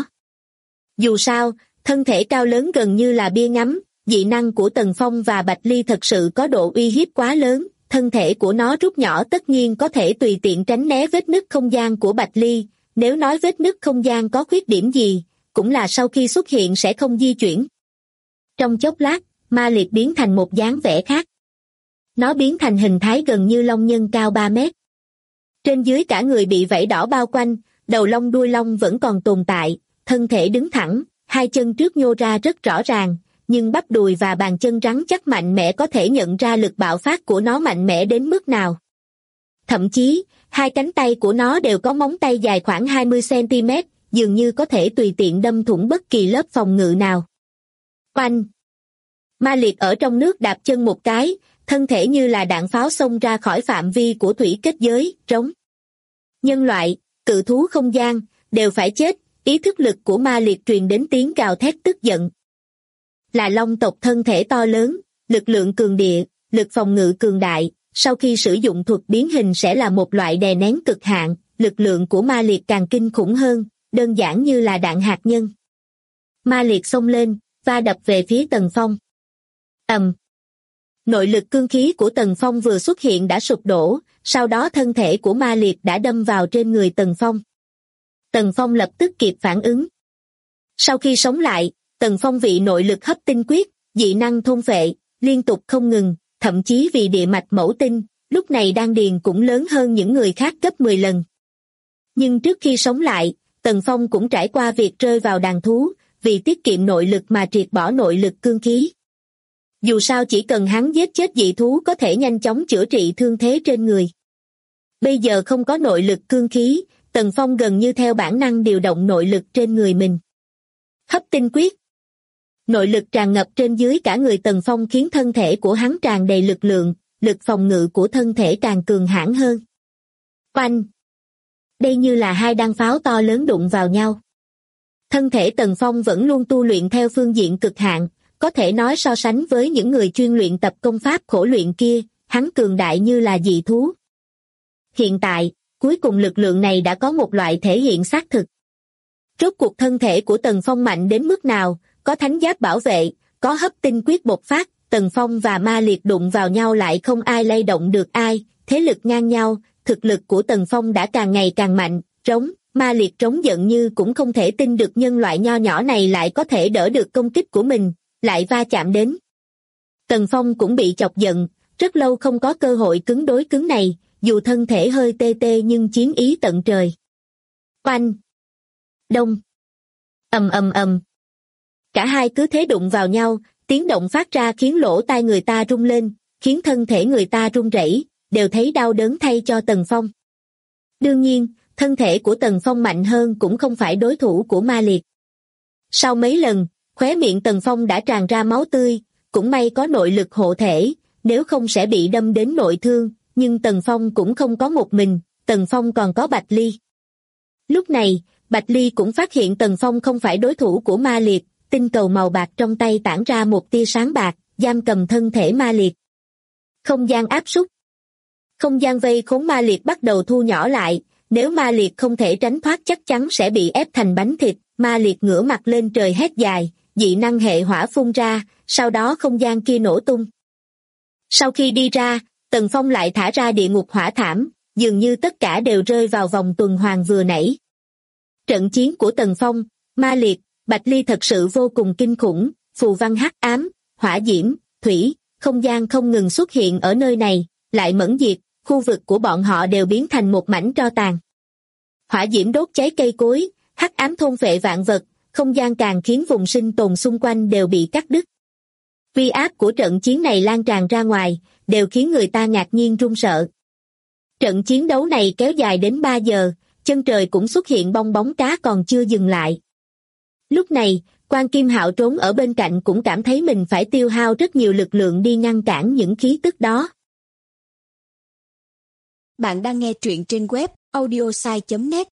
Dù sao, thân thể cao lớn gần như là bia ngắm, dị năng của Tần Phong và Bạch Ly thật sự có độ uy hiếp quá lớn, thân thể của nó rút nhỏ tất nhiên có thể tùy tiện tránh né vết nứt không gian của Bạch Ly, nếu nói vết nứt không gian có khuyết điểm gì, cũng là sau khi xuất hiện sẽ không di chuyển. Trong chốc lát, Ma Liệt biến thành một dáng vẻ khác. Nó biến thành hình thái gần như long nhân cao 3 mét. Trên dưới cả người bị vảy đỏ bao quanh, đầu long đuôi long vẫn còn tồn tại, thân thể đứng thẳng, hai chân trước nhô ra rất rõ ràng, nhưng bắp đùi và bàn chân rắn chắc mạnh mẽ có thể nhận ra lực bạo phát của nó mạnh mẽ đến mức nào. Thậm chí, hai cánh tay của nó đều có móng tay dài khoảng 20 cm, dường như có thể tùy tiện đâm thủng bất kỳ lớp phòng ngự nào. Oanh! Ma Liệt ở trong nước đạp chân một cái, thân thể như là đạn pháo xông ra khỏi phạm vi của thủy kết giới, trống. Nhân loại, cự thú không gian, đều phải chết, ý thức lực của Ma Liệt truyền đến tiếng gào thét tức giận. Là long tộc thân thể to lớn, lực lượng cường địa, lực phòng ngự cường đại, sau khi sử dụng thuật biến hình sẽ là một loại đè nén cực hạn, lực lượng của Ma Liệt càng kinh khủng hơn, đơn giản như là đạn hạt nhân. Ma Liệt xông lên, va đập về phía Tần Phong. Nội lực cương khí của Tần Phong vừa xuất hiện đã sụp đổ, sau đó thân thể của Ma Liệt đã đâm vào trên người Tần Phong. Tần Phong lập tức kịp phản ứng. Sau khi sống lại, Tần Phong vị nội lực hấp tinh quyết, dị năng thôn phệ, liên tục không ngừng, thậm chí vì địa mạch mẫu tinh, lúc này đan điền cũng lớn hơn những người khác gấp 10 lần. Nhưng trước khi sống lại, Tần Phong cũng trải qua việc rơi vào đàn thú, vì tiết kiệm nội lực mà triệt bỏ nội lực cương khí. Dù sao chỉ cần hắn giết chết dị thú có thể nhanh chóng chữa trị thương thế trên người. Bây giờ không có nội lực cương khí, Tần Phong gần như theo bản năng điều động nội lực trên người mình. Hấp tinh quyết. Nội lực tràn ngập trên dưới cả người Tần Phong khiến thân thể của hắn tràn đầy lực lượng, lực phòng ngự của thân thể càng cường hãn hơn. Oanh! Đây như là hai đạn pháo to lớn đụng vào nhau. Thân thể Tần Phong vẫn luôn tu luyện theo phương diện cực hạn, có thể nói so sánh với những người chuyên luyện tập công pháp khổ luyện kia, hắn cường đại như là dị thú. Hiện tại, cuối cùng lực lượng này đã có một loại thể hiện xác thực. Rốt cuộc thân thể của Tần Phong mạnh đến mức nào, có thánh giáp bảo vệ, có hấp tinh quyết bộc phát, Tần Phong và Ma Liệt đụng vào nhau lại không ai lay động được ai, thế lực ngang nhau, thực lực của Tần Phong đã càng ngày càng mạnh, Ma Liệt trống giận như cũng không thể tin được nhân loại nho nhỏ này lại có thể đỡ được công kích của mình, lại va chạm đến. Tần Phong cũng bị chọc giận, rất lâu không có cơ hội cứng đối cứng này, dù thân thể hơi tê tê nhưng chiến ý tận trời. Oanh! Đông! Ầm. Cả hai cứ thế đụng vào nhau, tiếng động phát ra khiến lỗ tai người ta rung lên, khiến thân thể người ta run rẩy, đều thấy đau đớn thay cho Tần Phong. Đương nhiên, thân thể của Tần Phong mạnh hơn cũng không phải đối thủ của Ma Liệt. Sau mấy lần, khóe miệng Tần Phong đã tràn ra máu tươi, cũng may có nội lực hộ thể, nếu không sẽ bị đâm đến nội thương, nhưng Tần Phong cũng không có một mình, Tần Phong còn có Bạch Ly. Lúc này, Bạch Ly cũng phát hiện Tần Phong không phải đối thủ của Ma Liệt, tinh cầu màu bạc trong tay tản ra một tia sáng bạc, giam cầm thân thể Ma Liệt. Không gian áp suất. Không gian vây khốn Ma Liệt bắt đầu thu nhỏ lại, nếu Ma Liệt không thể tránh thoát chắc chắn sẽ bị ép thành bánh thịt. Ma Liệt ngửa mặt lên trời hét dài, dị năng hệ hỏa phun ra, sau đó không gian kia nổ tung. Sau khi đi ra, Tần Phong lại thả ra địa ngục hỏa thảm, dường như tất cả đều rơi vào vòng tuần hoàn vừa nãy. Trận chiến của Tần Phong, Ma Liệt, Bạch Ly thật sự vô cùng kinh khủng, phù văn hắc ám, hỏa diễm, thủy, không gian không ngừng xuất hiện ở nơi này, lại mẫn diệt, khu vực của bọn họ đều biến thành một mảnh tro tàn. Hỏa diễm đốt cháy cây cối, hắc ám thôn phệ vạn vật, không gian càng khiến vùng sinh tồn xung quanh đều bị cắt đứt. Uy áp của trận chiến này lan tràn ra ngoài, đều khiến người ta ngạc nhiên run sợ. Trận chiến đấu này kéo dài đến 3 giờ, chân trời cũng xuất hiện bong bóng cá còn chưa dừng lại. Lúc này, Quan Kim Hạo trốn ở bên cạnh cũng cảm thấy mình phải tiêu hao rất nhiều lực lượng đi ngăn cản những khí tức đó. Bạn đang nghe truyện trên web audiosai.net.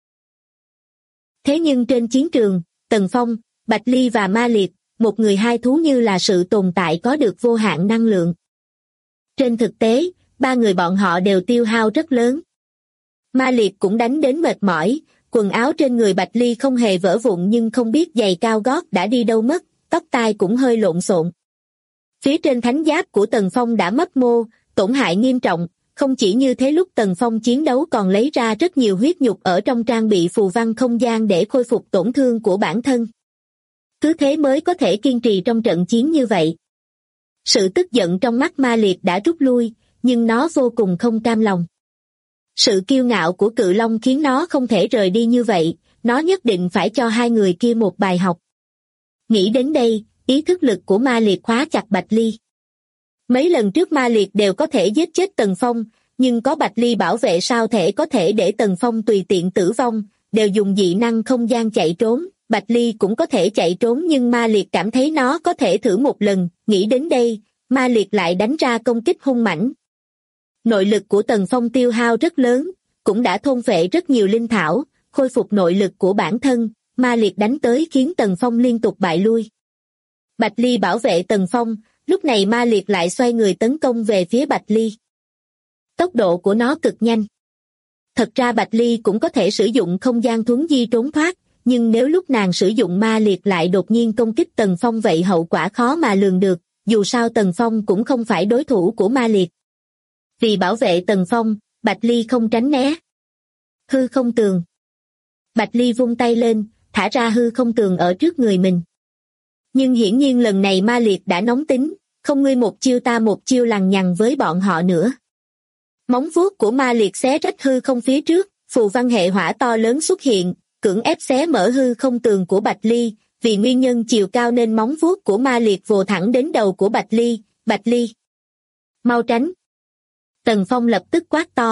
Thế nhưng trên chiến trường, Tần Phong, Bạch Ly và Ma Liệt, một người hai thú như là sự tồn tại có được vô hạn năng lượng. Trên thực tế, ba người bọn họ đều tiêu hao rất lớn. Ma Liệt cũng đánh đến mệt mỏi, quần áo trên người Bạch Ly không hề vỡ vụn nhưng không biết giày cao gót đã đi đâu mất, tóc tai cũng hơi lộn xộn. Phía trên thánh giáp của Tần Phong đã mất mô, tổn hại nghiêm trọng, không chỉ như thế lúc Tần Phong chiến đấu còn lấy ra rất nhiều huyết nhục ở trong trang bị phù văn không gian để khôi phục tổn thương của bản thân. Cứ thế mới có thể kiên trì trong trận chiến như vậy. Sự tức giận trong mắt Ma Liệt đã rút lui, nhưng nó vô cùng không cam lòng. Sự kiêu ngạo của Cự Long khiến nó không thể rời đi như vậy, nó nhất định phải cho hai người kia một bài học. Nghĩ đến đây, ý thức lực của Ma Liệt khóa chặt Bạch Ly. Mấy lần trước Ma Liệt đều có thể giết chết Tần Phong, nhưng có Bạch Ly bảo vệ sao thể có thể để Tần Phong tùy tiện tử vong, đều dùng dị năng không gian chạy trốn. Bạch Ly cũng có thể chạy trốn nhưng Ma Liệt cảm thấy nó có thể thử một lần, nghĩ đến đây, Ma Liệt lại đánh ra công kích hung mãnh. Nội lực của Tần Phong tiêu hao rất lớn, cũng đã thôn phệ rất nhiều linh thảo, khôi phục nội lực của bản thân, Ma Liệt đánh tới khiến Tần Phong liên tục bại lui. Bạch Ly bảo vệ Tần Phong, lúc này Ma Liệt lại xoay người tấn công về phía Bạch Ly. Tốc độ của nó cực nhanh. Thật ra Bạch Ly cũng có thể sử dụng không gian thuấn di trốn thoát, nhưng nếu lúc nàng sử dụng Ma Liệt lại đột nhiên công kích Tần Phong vậy hậu quả khó mà lường được, dù sao Tần Phong cũng không phải đối thủ của Ma Liệt. Vì bảo vệ Tần Phong, Bạch Ly không tránh né. Hư không tường. Bạch Ly vung tay lên, thả ra hư không tường ở trước người mình. Nhưng hiển nhiên lần này Ma Liệt đã nóng tính, không ngươi một chiêu ta một chiêu lằng nhằng với bọn họ nữa. Móng vuốt của Ma Liệt xé rách hư không phía trước, phù văn hệ hỏa to lớn xuất hiện, cưỡng ép xé mở hư không tường của Bạch Ly, vì nguyên nhân chiều cao nên móng vuốt của Ma Liệt vồ thẳng đến đầu của Bạch Ly. Bạch Ly, mau tránh. Tần Phong lập tức quát to.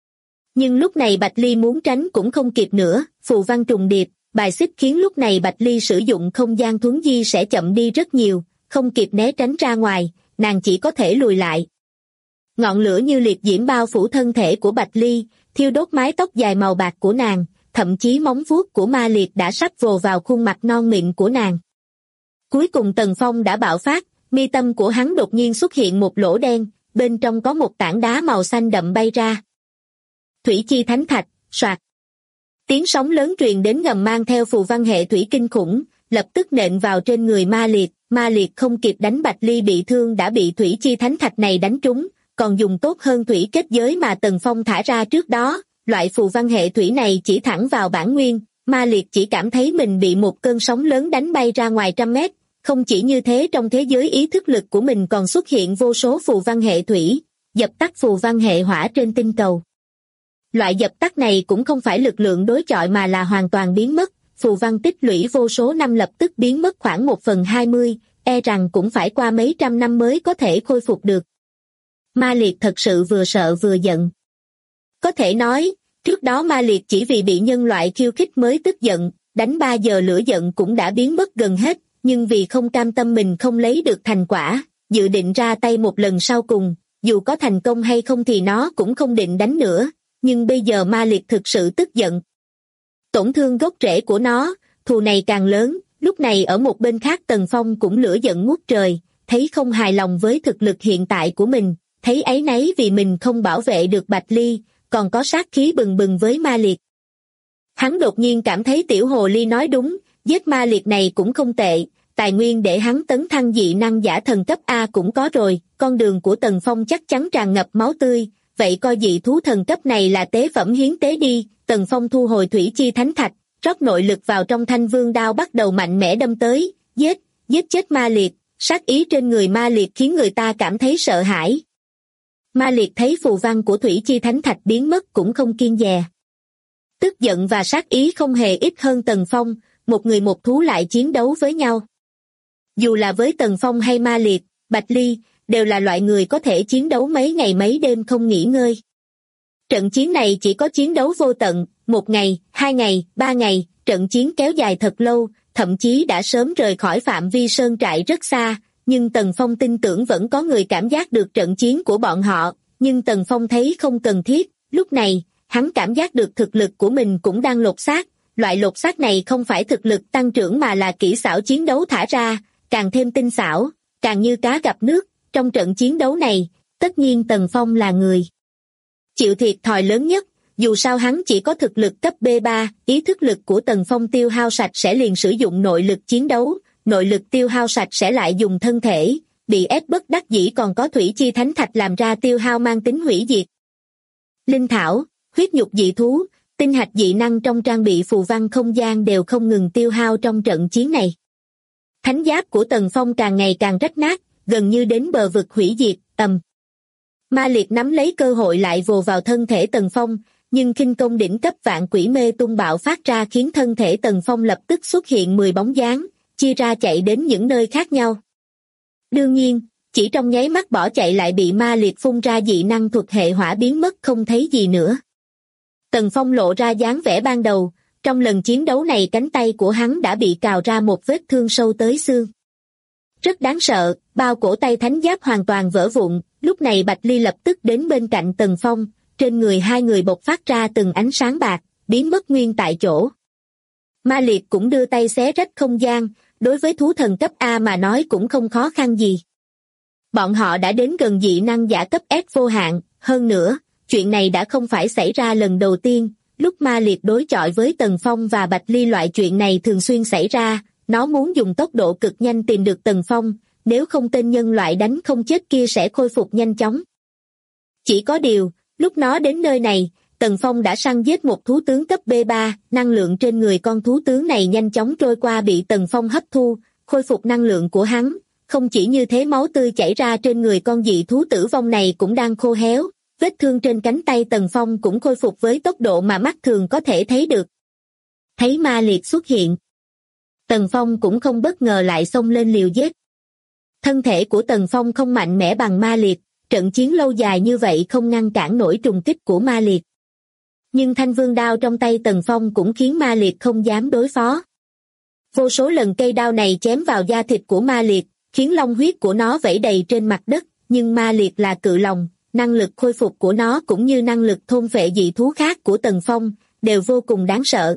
Nhưng lúc này Bạch Ly muốn tránh cũng không kịp nữa, phù văn trùng điệp, bài xích khiến lúc này Bạch Ly sử dụng không gian thuấn di sẽ chậm đi rất nhiều, không kịp né tránh ra ngoài, nàng chỉ có thể lùi lại. Ngọn lửa như liệt diễm bao phủ thân thể của Bạch Ly, thiêu đốt mái tóc dài màu bạc của nàng, thậm chí móng vuốt của Ma Liệt đã sắp vồ vào khuôn mặt non mịn của nàng. Cuối cùng Tần Phong đã bạo phát, mi tâm của hắn đột nhiên xuất hiện một lỗ đen, bên trong có một tảng đá màu xanh đậm bay ra. Thủy chi thánh thạch, soạt. Tiếng sóng lớn truyền đến ngầm mang theo phù văn hệ thủy kinh khủng, lập tức nện vào trên người Ma Liệt không kịp đánh Bạch Ly bị thương đã bị thủy chi thánh thạch này đánh trúng, còn dùng tốt hơn thủy kết giới mà Tần Phong thả ra trước đó, loại phù văn hệ thủy này chỉ thẳng vào bản nguyên, Ma Liệt chỉ cảm thấy mình bị một cơn sóng lớn đánh bay ra ngoài trăm mét. Không chỉ như thế, trong thế giới ý thức lực của mình còn xuất hiện vô số phù văn hệ thủy, dập tắt phù văn hệ hỏa trên tinh cầu. Loại dập tắt này cũng không phải lực lượng đối chọi mà là hoàn toàn biến mất, phù văn tích lũy vô số năm lập tức biến mất khoảng 1/20, e rằng cũng phải qua mấy trăm năm mới có thể khôi phục được. Ma Liệt thật sự vừa sợ vừa giận. Có thể nói, trước đó Ma Liệt chỉ vì bị nhân loại khiêu khích mới tức giận, đánh 3 giờ lửa giận cũng đã biến mất gần hết, nhưng vì không cam tâm mình không lấy được thành quả, dự định ra tay một lần sau cùng, dù có thành công hay không thì nó cũng không định đánh nữa, nhưng bây giờ Ma Liệt thực sự tức giận. Tổn thương gốc rễ của nó, thù này càng lớn. Lúc này ở một bên khác Tần Phong cũng lửa giận ngút trời, thấy không hài lòng với thực lực hiện tại của mình, thấy áy náy vì mình không bảo vệ được Bạch Ly, còn có sát khí bừng bừng với Ma Liệt. Hắn đột nhiên cảm thấy tiểu hồ ly nói đúng, giết Ma Liệt này cũng không tệ, tài nguyên để hắn tấn thăng dị năng giả thần cấp A cũng có rồi, con đường của Tần Phong chắc chắn tràn ngập máu tươi, vậy coi dị thú thần cấp này là tế phẩm hiến tế đi. Tần Phong thu hồi thủy chi thánh thạch, rót nội lực vào trong thanh vương đao bắt đầu mạnh mẽ đâm tới, giết chết Ma Liệt. Sát ý trên người Ma Liệt khiến người ta cảm thấy sợ hãi. Ma Liệt thấy phù văn của thủy chi thánh thạch biến mất cũng không kiêng dè. Tức giận và sát ý không hề ít hơn Tần Phong, một người một thú lại chiến đấu với nhau. Dù là với Tần Phong hay Ma Liệt, Bạch Ly, đều là loại người có thể chiến đấu mấy ngày mấy đêm không nghỉ ngơi. Trận chiến này chỉ có chiến đấu vô tận, 1 ngày, 2 ngày, 3 ngày, trận chiến kéo dài thật lâu, thậm chí đã sớm rời khỏi phạm vi sơn trại rất xa, nhưng Tần Phong tin tưởng vẫn có người cảm giác được trận chiến của bọn họ, nhưng Tần Phong thấy không cần thiết. Lúc này, hắn cảm giác được thực lực của mình cũng đang lột xác, loại lột xác này không phải thực lực tăng trưởng mà là kỹ xảo chiến đấu thả ra, càng thêm tinh xảo, càng như cá gặp nước. Trong trận chiến đấu này, tất nhiên Tần Phong là người chịu thiệt thòi lớn nhất, dù sao hắn chỉ có thực lực cấp B3, ý thức lực của Tần Phong tiêu hao sạch sẽ liền sử dụng nội lực chiến đấu, nội lực tiêu hao sạch sẽ lại dùng thân thể, bị ép bất đắc dĩ còn có thủy chi thánh thạch làm ra tiêu hao mang tính hủy diệt. Linh thảo, huyết nhục dị thú, tinh hạch dị năng trong trang bị phù văn không gian đều không ngừng tiêu hao trong trận chiến này. Thánh giáp của Tần Phong càng ngày càng rách nát, gần như đến bờ vực hủy diệt. Ma Liệt nắm lấy cơ hội lại vồ vào thân thể Tần Phong, nhưng khinh công đỉnh cấp vạn quỷ mê tung bạo phát ra khiến thân thể Tần Phong lập tức xuất hiện 10 bóng dáng, chia ra chạy đến những nơi khác nhau. Đương nhiên, chỉ trong nháy mắt bỏ chạy lại bị Ma Liệt phun ra dị năng thuật hệ hỏa biến mất không thấy gì nữa. Tần Phong lộ ra dáng vẻ ban đầu, trong lần chiến đấu này cánh tay của hắn đã bị cào ra một vết thương sâu tới xương. Rất đáng sợ, bao cổ tay thánh giáp hoàn toàn vỡ vụn, lúc này Bạch Ly lập tức đến bên cạnh Tần Phong, trên người hai người bộc phát ra từng ánh sáng bạc, biến mất nguyên tại chỗ. Ma Liệt cũng đưa tay xé rách không gian, đối với thú thần cấp A mà nói cũng không khó khăn gì. Bọn họ đã đến gần dị năng giả cấp S vô hạn, hơn nữa, chuyện này đã không phải xảy ra lần đầu tiên, lúc Ma Liệt đối chọi với Tần Phong và Bạch Ly loại chuyện này thường xuyên xảy ra, nó muốn dùng tốc độ cực nhanh tìm được Tần Phong, nếu không tên nhân loại đánh không chết kia sẽ khôi phục nhanh chóng. Chỉ có điều, lúc nó đến nơi này, Tần Phong đã săn giết một thú tướng cấp B3, năng lượng trên người con thú tướng này nhanh chóng trôi qua bị Tần Phong hấp thu, khôi phục năng lượng của hắn. Không chỉ như thế, máu tươi chảy ra trên người con dị thú tử vong này cũng đang khô héo, vết thương trên cánh tay Tần Phong cũng khôi phục với tốc độ mà mắt thường có thể thấy được. Thấy Ma Liệt xuất hiện, Tần Phong cũng không bất ngờ lại xông lên liều giết. Thân thể của Tần Phong không mạnh mẽ bằng Ma Liệt, trận chiến lâu dài như vậy không ngăn cản nổi trùng kích của Ma Liệt. Nhưng thanh vương đao trong tay Tần Phong cũng khiến Ma Liệt không dám đối phó. Vô số lần cây đao này chém vào da thịt của Ma Liệt, khiến long huyết của nó vẩy đầy trên mặt đất, nhưng Ma Liệt là cự long, năng lực khôi phục của nó cũng như năng lực thôn phệ dị thú khác của Tần Phong, đều vô cùng đáng sợ.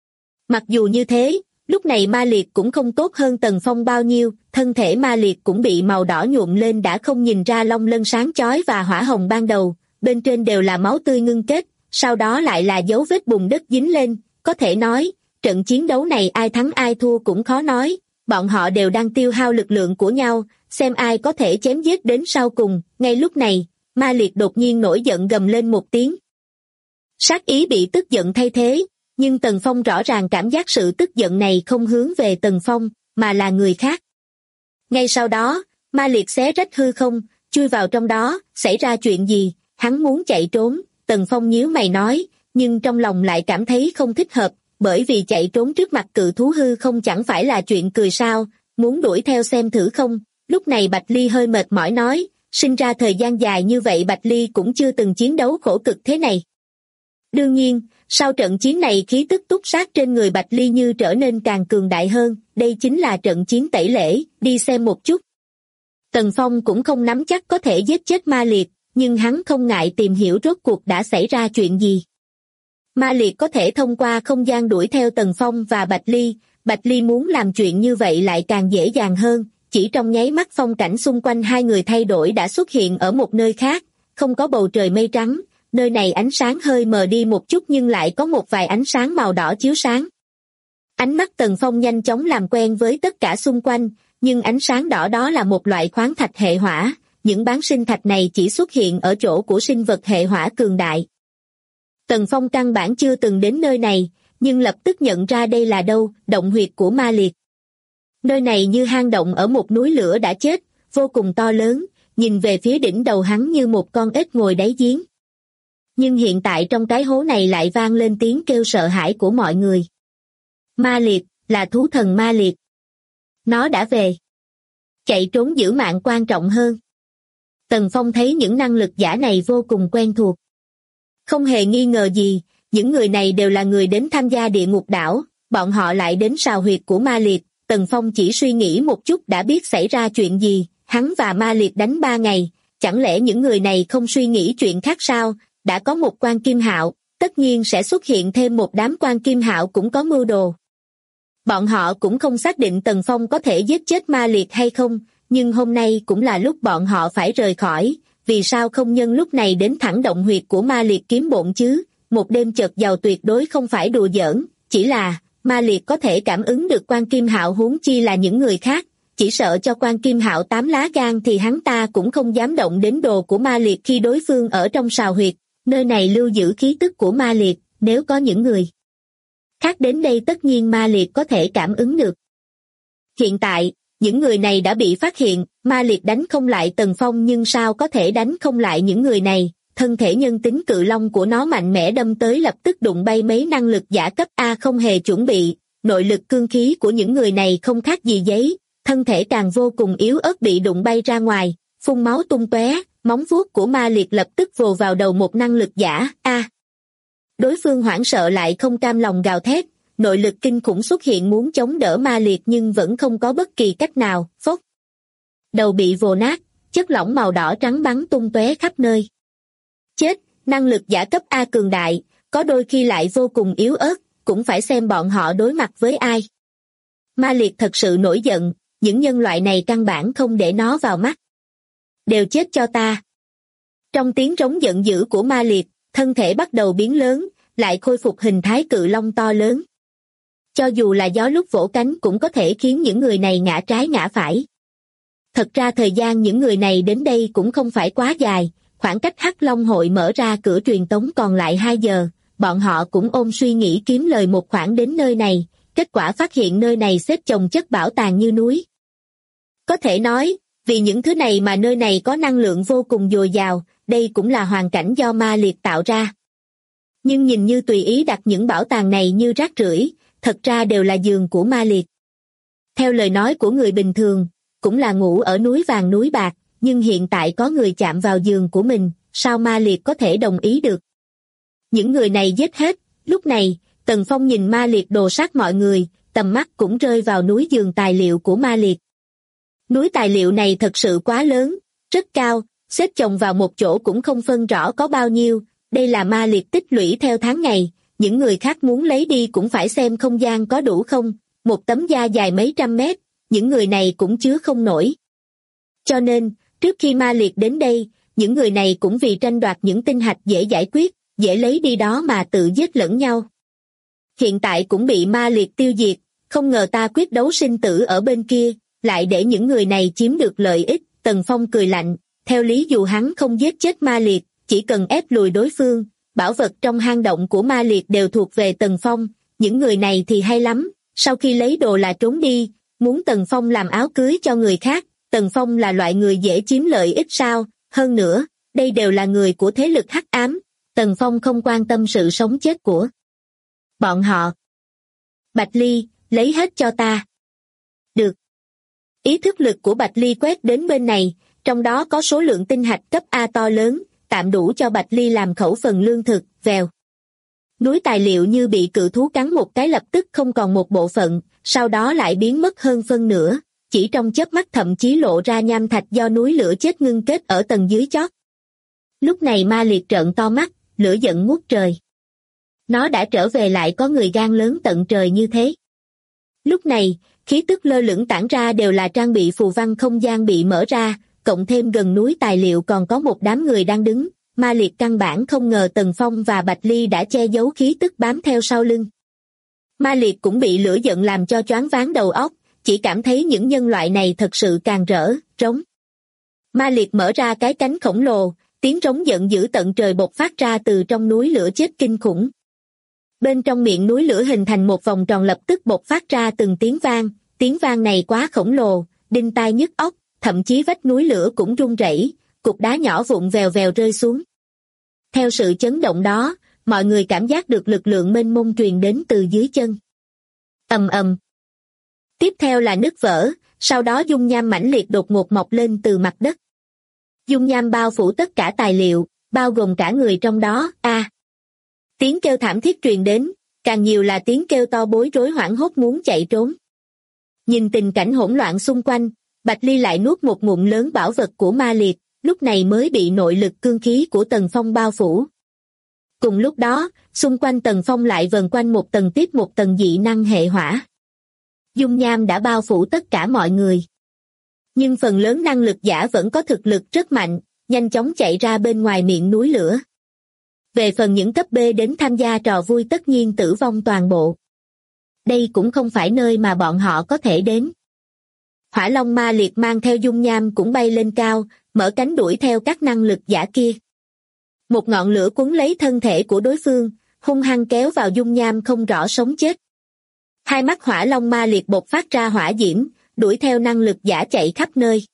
Mặc dù như thế, lúc này Ma Liệt cũng không tốt hơn Tần Phong bao nhiêu, thân thể Ma Liệt cũng bị màu đỏ nhuộm lên đã không nhìn ra long lân sáng chói và hỏa hồng ban đầu, bên trên đều là máu tươi ngưng kết, sau đó lại là dấu vết bùn đất dính lên, có thể nói, trận chiến đấu này ai thắng ai thua cũng khó nói, bọn họ đều đang tiêu hao lực lượng của nhau, xem ai có thể chém giết đến sau cùng. Ngay lúc này, Ma Liệt đột nhiên nổi giận gầm lên một tiếng. Sát ý bị tức giận thay thế, nhưng Tần Phong rõ ràng cảm giác sự tức giận này không hướng về Tần Phong, mà là người khác. Ngay sau đó, Ma Liệt xé rách hư không, chui vào trong đó, xảy ra chuyện gì, hắn muốn chạy trốn, Tần Phong nhíu mày nói, nhưng trong lòng lại cảm thấy không thích hợp, bởi vì chạy trốn trước mặt cự thú hư không chẳng phải là chuyện cười sao, muốn đuổi theo xem thử không. Lúc này Bạch Ly hơi mệt mỏi nói, sinh ra thời gian dài như vậy Bạch Ly cũng chưa từng chiến đấu khổ cực thế này. Đương nhiên, sau trận chiến này khí tức túc sát trên người Bạch Ly như trở nên càng cường đại hơn, đây chính là trận chiến tẩy lễ, đi xem một chút. Tần Phong cũng không nắm chắc có thể giết chết Ma Liệt, nhưng hắn không ngại tìm hiểu rốt cuộc đã xảy ra chuyện gì. Ma Liệt có thể thông qua không gian đuổi theo Tần Phong và Bạch Ly muốn làm chuyện như vậy lại càng dễ dàng hơn, chỉ trong nháy mắt phong cảnh xung quanh hai người thay đổi đã xuất hiện ở một nơi khác, không có bầu trời mây trắng, nơi này ánh sáng hơi mờ đi một chút nhưng lại có một vài ánh sáng màu đỏ chiếu sáng. Ánh mắt Tần Phong nhanh chóng làm quen với tất cả xung quanh, nhưng ánh sáng đỏ đó là một loại khoáng thạch hệ hỏa, những bán sinh thạch này chỉ xuất hiện ở chỗ của sinh vật hệ hỏa cường đại. Tần Phong căn bản chưa từng đến nơi này, nhưng lập tức nhận ra đây là đâu, động huyệt của Ma Liệt. Nơi này như hang động ở một núi lửa đã chết, vô cùng to lớn, nhìn về phía đỉnh đầu hắn như một con ếch ngồi đáy giếng. Nhưng hiện tại trong cái hố này lại vang lên tiếng kêu sợ hãi của mọi người. Ma Liệt, là thú thần Ma Liệt. Nó đã về. Chạy trốn giữ mạng quan trọng hơn. Tần Phong thấy những năng lực giả này vô cùng quen thuộc. Không hề nghi ngờ gì, những người này đều là người đến tham gia địa ngục đảo, bọn họ lại đến sào huyệt của Ma Liệt. Tần Phong chỉ suy nghĩ một chút đã biết xảy ra chuyện gì, hắn và Ma Liệt đánh 3 ngày, chẳng lẽ những người này không suy nghĩ chuyện khác sao? Đã có một quan kim hạo, tất nhiên sẽ xuất hiện thêm một đám quan kim hạo cũng có mưu đồ. Bọn họ cũng không xác định Tần Phong có thể giết chết Ma Liệt hay không, nhưng hôm nay cũng là lúc bọn họ phải rời khỏi, vì sao không nhân lúc này đến thẳng động huyệt của Ma Liệt kiếm bộn chứ? Một đêm chợt giàu tuyệt đối không phải đùa giỡn, chỉ là Ma Liệt có thể cảm ứng được quan kim hạo huống chi là những người khác, chỉ sợ cho quan kim hạo 8 lá gan thì hắn ta cũng không dám động đến đồ của Ma Liệt khi đối phương ở trong sào huyệt. Nơi này lưu giữ khí tức của Ma Liệt, nếu có những người khác đến đây tất nhiên Ma Liệt có thể cảm ứng được. Hiện tại, những người này đã bị phát hiện, Ma Liệt đánh không lại Tần Phong nhưng sao có thể đánh không lại những người này, thân thể nhân tính cự long của nó mạnh mẽ đâm tới lập tức đụng bay mấy năng lực giả cấp A không hề chuẩn bị, nội lực cương khí của những người này không khác gì giấy, thân thể càng vô cùng yếu ớt bị đụng bay ra ngoài, phun máu tung tóe. Móng vuốt của Ma Liệt lập tức vồ vào đầu một năng lực giả, Đối phương hoảng sợ lại không cam lòng gào thét, nội lực kinh khủng xuất hiện muốn chống đỡ Ma Liệt nhưng vẫn không có bất kỳ cách nào, phốc. Đầu bị vồ nát, chất lỏng màu đỏ trắng bắn tung tóe khắp nơi. Chết, năng lực giả cấp A cường đại, có đôi khi lại vô cùng yếu ớt, cũng phải xem bọn họ đối mặt với ai. Ma Liệt thật sự nổi giận, những nhân loại này căn bản không để nó vào mắt. Đều chết cho ta. Trong tiếng trống giận dữ của Ma Liệt, thân thể bắt đầu biến lớn, lại khôi phục hình thái cự long to lớn. Cho dù là gió lúc vỗ cánh cũng có thể khiến những người này ngã trái ngã phải. Thật ra thời gian những người này đến đây cũng không phải quá dài, khoảng cách Hắc Long hội mở ra cửa truyền tống còn lại 2 giờ, bọn họ cũng ôm suy nghĩ kiếm lời một khoản đến nơi này, kết quả phát hiện nơi này xếp chồng chất bảo tàng như núi. Có thể nói, vì những thứ này mà nơi này có năng lượng vô cùng dồi dào, đây cũng là hoàn cảnh do Ma Liệt tạo ra. Nhưng nhìn như tùy ý đặt những bảo tàng này như rác rưởi, thật ra đều là giường của Ma Liệt. Theo lời nói của người bình thường, cũng là ngủ ở núi vàng núi bạc, nhưng hiện tại có người chạm vào giường của mình, sao Ma Liệt có thể đồng ý được? Những người này giết hết, lúc này, Tần Phong nhìn Ma Liệt đồ sát mọi người, tầm mắt cũng rơi vào núi giường tài liệu của Ma Liệt. Núi tài liệu này thật sự quá lớn, rất cao, xếp chồng vào một chỗ cũng không phân rõ có bao nhiêu, đây là Ma Liệt tích lũy theo tháng ngày, những người khác muốn lấy đi cũng phải xem không gian có đủ không, một tấm da dài mấy trăm mét, những người này cũng chứa không nổi. Cho nên, trước khi Ma Liệt đến đây, những người này cũng vì tranh đoạt những tinh hạch dễ giải quyết, dễ lấy đi đó mà tự giết lẫn nhau. Hiện tại cũng bị Ma Liệt tiêu diệt, không ngờ ta quyết đấu sinh tử ở bên kia, lại để những người này chiếm được lợi ích. Tần Phong cười lạnh, theo lý dù hắn không giết chết Ma Liệt, chỉ cần ép lùi đối phương, bảo vật trong hang động của Ma Liệt đều thuộc về Tần Phong, những người này thì hay lắm, sau khi lấy đồ là trốn đi, muốn Tần Phong làm áo cưới cho người khác, Tần Phong là loại người dễ chiếm lợi ích sao, hơn nữa, đây đều là người của thế lực hắc ám, Tần Phong không quan tâm sự sống chết của bọn họ. Bạch Ly, lấy hết cho ta. Được. Ý thức lực của Bạch Ly quét đến bên này, trong đó có số lượng tinh hạch cấp A to lớn, tạm đủ cho Bạch Ly làm khẩu phần lương thực, vèo. Núi tài liệu như bị cự thú cắn một cái lập tức không còn một bộ phận, sau đó lại biến mất hơn phân nửa, chỉ trong chớp mắt thậm chí lộ ra nham thạch do núi lửa chết ngưng kết ở tầng dưới chót. Lúc này Ma Liệt trợn to mắt, lửa giận ngút trời. Nó đã trở về, lại có người gan lớn tận trời như thế. Lúc này, khí tức lơ lửng tản ra đều là trang bị phù văn không gian bị mở ra, cộng thêm gần núi tài liệu còn có một đám người đang đứng. Ma Liệt căn bản không ngờ Tần Phong và Bạch Ly đã che giấu khí tức bám theo sau lưng. Ma Liệt cũng bị lửa giận làm cho choáng váng đầu óc, chỉ cảm thấy những nhân loại này thật sự càng rỡ, rống. Ma Liệt mở ra cái cánh khổng lồ, tiếng rống giận dữ tận trời bộc phát ra từ trong núi lửa chết kinh khủng. Bên trong miệng núi lửa hình thành một vòng tròn lập tức bộc phát ra từng tiếng vang này quá khổng lồ, đinh tai nhức óc, thậm chí vách núi lửa cũng rung rẩy, cục đá nhỏ vụn vèo vèo rơi xuống. Theo sự chấn động đó, mọi người cảm giác được lực lượng mênh mông truyền đến từ dưới chân. Ầm ầm. Tiếp theo là nứt vỡ, sau đó dung nham mãnh liệt đột ngột mọc lên từ mặt đất. Dung nham bao phủ tất cả tài liệu, bao gồm cả người trong đó. Tiếng kêu thảm thiết truyền đến, càng nhiều là tiếng kêu to bối rối hoảng hốt muốn chạy trốn. Nhìn tình cảnh hỗn loạn xung quanh, Bạch Ly lại nuốt một ngụm lớn bảo vật của Ma Liệt, lúc này mới bị nội lực cương khí của Tần Phong bao phủ. Cùng lúc đó, xung quanh Tần Phong lại vần quanh một tầng tiếp một tầng dị năng hệ hỏa. Dung nham đã bao phủ tất cả mọi người. Nhưng phần lớn năng lực giả vẫn có thực lực rất mạnh, nhanh chóng chạy ra bên ngoài miệng núi lửa. Về phần những cấp B đến tham gia trò vui tất nhiên tử vong toàn bộ. Đây cũng không phải nơi mà bọn họ có thể đến. Hỏa Long Ma Liệt mang theo dung nham cũng bay lên cao, mở cánh đuổi theo các năng lực giả kia. Một ngọn lửa cuốn lấy thân thể của đối phương, hung hăng kéo vào dung nham không rõ sống chết. Hai mắt Hỏa Long Ma Liệt bộc phát ra hỏa diễm, đuổi theo năng lực giả chạy khắp nơi.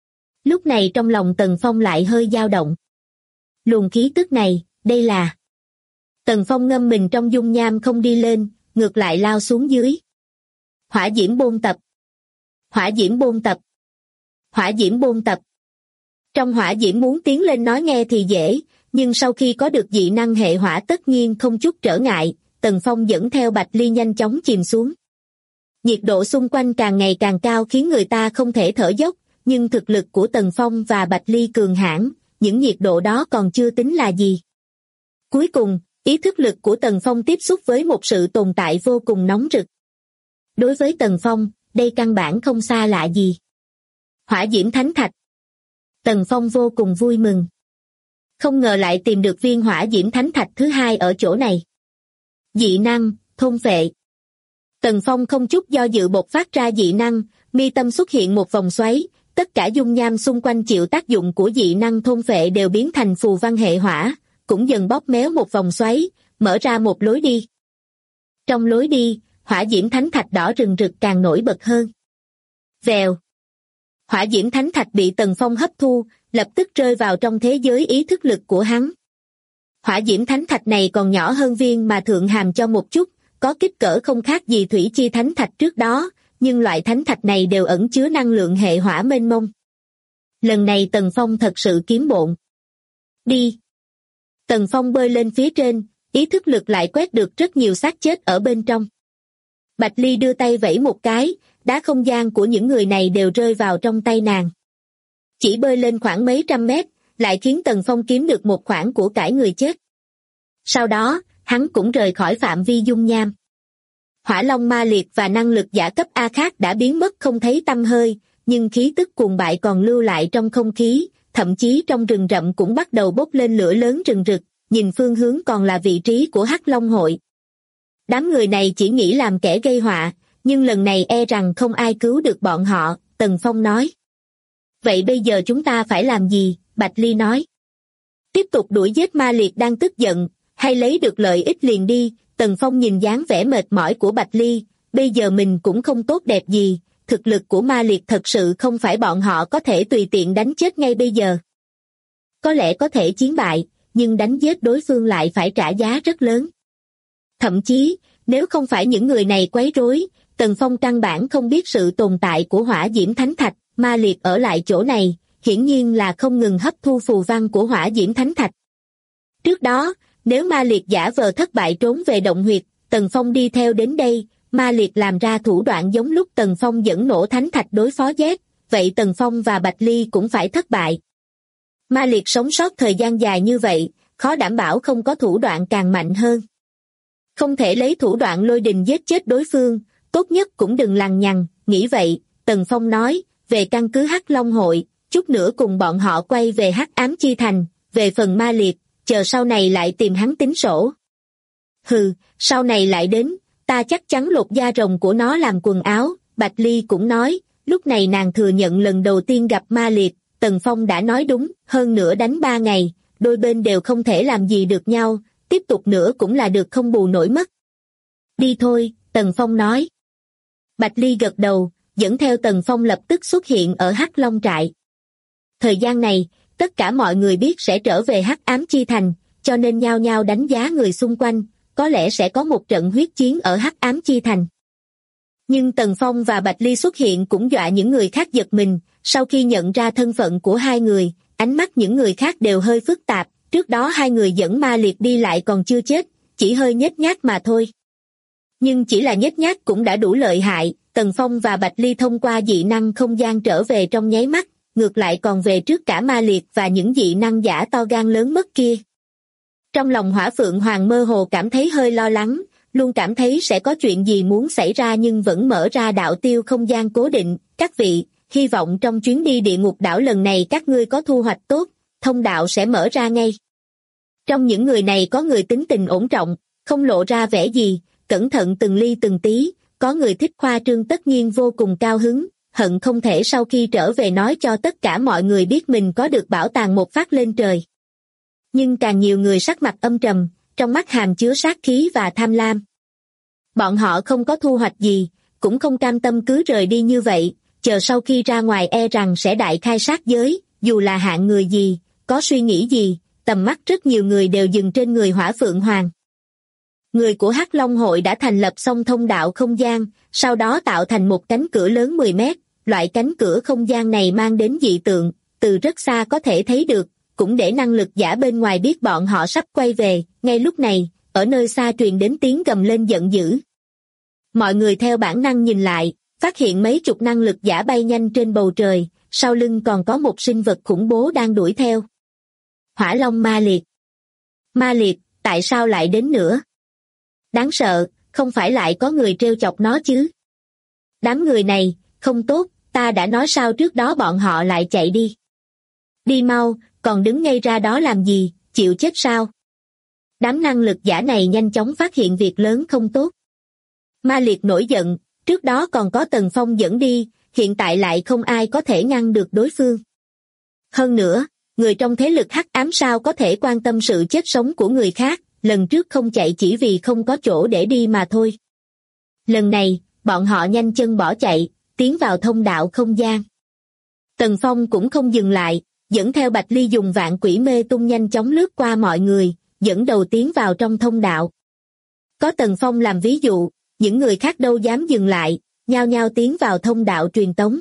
Lúc này trong lòng Tần Phong lại hơi dao động. Luồng khí tức này, đây là... Tần Phong ngâm mình trong dung nham không đi lên, ngược lại lao xuống dưới. Hỏa diễm bôn tập. Hỏa diễm bôn tập. Hỏa diễm bôn tập. Trong hỏa diễm muốn tiến lên nói nghe thì dễ, nhưng sau khi có được dị năng hệ hỏa tất nhiên không chút trở ngại, Tần Phong dẫn theo Bạch Ly nhanh chóng chìm xuống. Nhiệt độ xung quanh càng ngày càng cao khiến người ta không thể thở dốc, nhưng thực lực của Tần Phong và Bạch Ly cường hãn, những nhiệt độ đó còn chưa tính là gì. Cuối cùng, ý thức lực của Tần Phong tiếp xúc với một sự tồn tại vô cùng nóng rực. Đối với Tần Phong, đây căn bản không xa lạ gì. Hỏa diễm thánh thạch. Tần Phong vô cùng vui mừng. Không ngờ lại tìm được viên hỏa diễm thánh thạch thứ hai ở chỗ này. Dị năng, thôn phệ. Tần Phong không chút do dự bộc phát ra dị năng, mi tâm xuất hiện một vòng xoáy, tất cả dung nham xung quanh chịu tác dụng của dị năng thôn phệ đều biến thành phù văn hệ hỏa, cũng dần bóp méo một vòng xoáy, mở ra một lối đi. Trong lối đi, hỏa diễm thánh thạch đỏ rừng rực càng nổi bật hơn. Vèo. Hỏa diễm thánh thạch bị Tần Phong hấp thu, lập tức rơi vào trong thế giới ý thức lực của hắn. Hỏa diễm thánh thạch này còn nhỏ hơn viên mà thượng hàm cho một chút, có kích cỡ không khác gì thủy chi thánh thạch trước đó, nhưng loại thánh thạch này đều ẩn chứa năng lượng hệ hỏa mênh mông. Lần này Tần Phong thật sự kiếm bộn. Đi. Tần Phong bơi lên phía trên, ý thức lực lại quét được rất nhiều xác chết ở bên trong. Bạch Ly đưa tay vẫy một cái, đá không gian của những người này đều rơi vào trong tay nàng. Chỉ bơi lên khoảng mấy trăm mét, lại khiến Tần Phong kiếm được một khoản của cải người chết. Sau đó, hắn cũng rời khỏi phạm vi dung nham. Hỏa Long Ma Liệt và năng lực giả cấp A khác đã biến mất không thấy tăm hơi, nhưng khí tức cuồng bại còn lưu lại trong không khí, thậm chí trong rừng rậm cũng bắt đầu bốc lên lửa lớn rừng rực, nhìn phương hướng còn là vị trí của Hắc Long hội. Đám người này chỉ nghĩ làm kẻ gây họa, nhưng lần này e rằng không ai cứu được bọn họ, Tần Phong nói. Vậy bây giờ chúng ta phải làm gì? Bạch Ly nói. Tiếp tục đuổi giết Ma Liệt đang tức giận, hay lấy được lợi ích liền đi? Tần Phong nhìn dáng vẻ mệt mỏi của Bạch Ly, bây giờ mình cũng không tốt đẹp gì, thực lực của Ma Liệt thật sự không phải bọn họ có thể tùy tiện đánh chết ngay bây giờ. Có lẽ có thể chiến bại, nhưng đánh giết đối phương lại phải trả giá rất lớn. Thậm chí, nếu không phải những người này quấy rối, Tần Phong căn bản không biết sự tồn tại của hỏa diễm thánh thạch. Ma Liệt ở lại chỗ này, hiển nhiên là không ngừng hấp thu phù văn của hỏa diễm thánh thạch. Trước đó, nếu Ma Liệt giả vờ thất bại trốn về động huyệt, Tần Phong đi theo đến đây, Ma Liệt làm ra thủ đoạn giống lúc Tần Phong dẫn nổ thánh thạch đối phó Z, vậy Tần Phong và Bạch Ly cũng phải thất bại. Ma Liệt sống sót thời gian dài như vậy, khó đảm bảo không có thủ đoạn càng mạnh hơn. Không thể lấy thủ đoạn lôi đình giết chết đối phương, tốt nhất cũng đừng lằng nhằng, nghĩ vậy, Tần Phong nói, về căn cứ Hắc Long hội, chút nữa cùng bọn họ quay về Hắc Ám Chi Thành, về phần Ma Liệt, chờ sau này lại tìm hắn tính sổ. Hừ, sau này lại đến, ta chắc chắn lột da rồng của nó làm quần áo, Bạch Ly cũng nói, lúc này nàng thừa nhận lần đầu tiên gặp Ma Liệt, Tần Phong đã nói đúng, hơn nữa đánh 3 ngày, đôi bên đều không thể làm gì được nhau, tiếp tục nữa cũng là được không bù nổi mất. Đi thôi, Tần Phong nói. Bạch Ly gật đầu, dẫn theo Tần Phong lập tức xuất hiện ở Hắc Long trại. Thời gian này, tất cả mọi người biết sẽ trở về Hắc Ám Chi Thành, cho nên nhao nhao đánh giá người xung quanh, có lẽ sẽ có một trận huyết chiến ở Hắc Ám Chi Thành. Nhưng Tần Phong và Bạch Ly xuất hiện cũng dọa những người khác giật mình, sau khi nhận ra thân phận của hai người, ánh mắt những người khác đều hơi phức tạp, trước đó hai người dẫn Ma Liệt đi lại còn chưa chết, chỉ hơi nhếch nhác mà thôi. Nhưng chỉ là nhếch nhác cũng đã đủ lợi hại, Tần Phong và Bạch Ly thông qua dị năng không gian trở về trong nháy mắt, ngược lại còn về trước cả Ma Liệt và những dị năng giả to gan lớn mất kia. Trong lòng Hỏa Phượng Hoàng mơ hồ cảm thấy hơi lo lắng, luôn cảm thấy sẽ có chuyện gì muốn xảy ra nhưng vẫn mở ra đạo tiêu không gian cố định. Các vị, hy vọng trong chuyến đi địa ngục đảo lần này các ngươi có thu hoạch tốt, thông đạo sẽ mở ra ngay. Trong những người này có người tính tình ổn trọng, không lộ ra vẻ gì, cẩn thận từng ly từng tí, có người thích khoa trương tất nhiên vô cùng cao hứng, hận không thể sau khi trở về nói cho tất cả mọi người biết mình có được bảo tàng một phát lên trời. Nhưng càng nhiều người sắc mặt âm trầm, trong mắt hàm chứa sát khí và tham lam. Bọn họ không có thu hoạch gì, cũng không cam tâm cứ rời đi như vậy, chờ sau khi ra ngoài e rằng sẽ đại khai sát giới, dù là hạng người gì, có suy nghĩ gì, tầm mắt rất nhiều người đều dừng trên người Hỏa Phượng Hoàng. Người của Hắc Long hội đã thành lập xong thông đạo không gian, sau đó tạo thành một cánh cửa lớn 10 mét, loại cánh cửa không gian này mang đến dị tượng, từ rất xa có thể thấy được, cũng để năng lực giả bên ngoài biết bọn họ sắp quay về. Ngay lúc này, ở nơi xa truyền đến tiếng gầm lên giận dữ. Mọi người theo bản năng nhìn lại, phát hiện mấy chục năng lực giả bay nhanh trên bầu trời, sau lưng còn có một sinh vật khủng bố đang đuổi theo. Hỏa Long Ma Liệt. Ma Liệt, tại sao lại đến nữa? Đáng sợ, không phải lại có người trêu chọc nó chứ? Đám người này, không tốt, ta đã nói sao trước đó bọn họ lại chạy đi. Đi mau, còn đứng ngay ra đó làm gì, chịu chết sao? Đám năng lực giả này nhanh chóng phát hiện việc lớn không tốt. Ma Liệt nổi giận, trước đó còn có Tần Phong dẫn đi, hiện tại lại không ai có thể ngăn được đối phương. Hơn nữa, người trong thế lực hắc ám sao có thể quan tâm sự chết sống của người khác, lần trước không chạy chỉ vì không có chỗ để đi mà thôi. Lần này, bọn họ nhanh chân bỏ chạy, tiến vào thông đạo không gian. Tần Phong cũng không dừng lại, dẫn theo Bạch Ly dùng vạn quỷ mê tung nhanh chóng lướt qua mọi người, dẫn đầu tiến vào trong thông đạo. Có Tần Phong làm ví dụ, những người khác đâu dám dừng lại, nhao nhao tiến vào thông đạo truyền tống.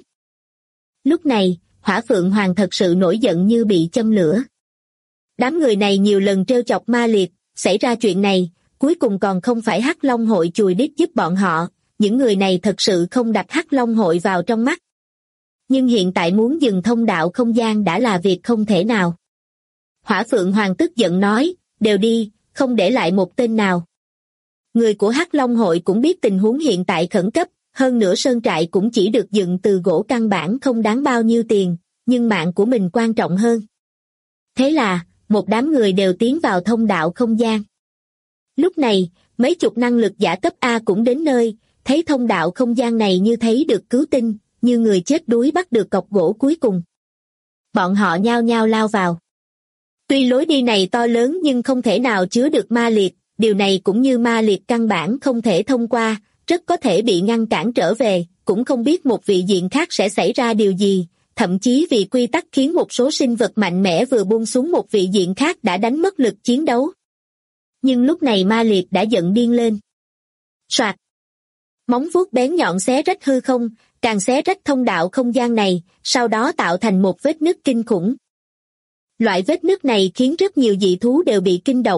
Lúc này, Hỏa Phượng Hoàng thật sự nổi giận như bị châm lửa. Đám người này nhiều lần trêu chọc Ma Liệt, xảy ra chuyện này, cuối cùng còn không phải Hắc Long hội chùi đít giúp bọn họ, những người này thật sự không đặt Hắc Long hội vào trong mắt. Nhưng hiện tại muốn dừng thông đạo không gian đã là việc không thể nào. Hỏa Phượng Hoàng tức giận nói, đều đi, không để lại một tên nào. Người của Hắc Long hội cũng biết tình huống hiện tại khẩn cấp, hơn nữa sơn trại cũng chỉ được dựng từ gỗ căn bản không đáng bao nhiêu tiền, nhưng mạng của mình quan trọng hơn. Thế là, một đám người đều tiến vào thông đạo không gian. Lúc này, mấy chục năng lực giả cấp A cũng đến nơi, thấy thông đạo không gian này như thấy được cứu tinh, như người chết đuối bắt được cọc gỗ cuối cùng. Bọn họ nhao nhao lao vào. Tuy lối đi này to lớn nhưng không thể nào chứa được Ma Liệt, điều này cũng như Ma Liệt căn bản không thể thông qua, rất có thể bị ngăn cản trở về, cũng không biết một vị diện khác sẽ xảy ra điều gì, thậm chí vì quy tắc khiến một số sinh vật mạnh mẽ vừa buông xuống một vị diện khác đã đánh mất lực chiến đấu. Nhưng lúc này Ma Liệt đã giận điên lên. Soạt! Móng vuốt bén nhọn xé rách hư không, càng xé rách thông đạo không gian này, sau đó tạo thành một vết nứt kinh khủng. Loại vết nứt này khiến rất nhiều dị thú đều bị kinh động,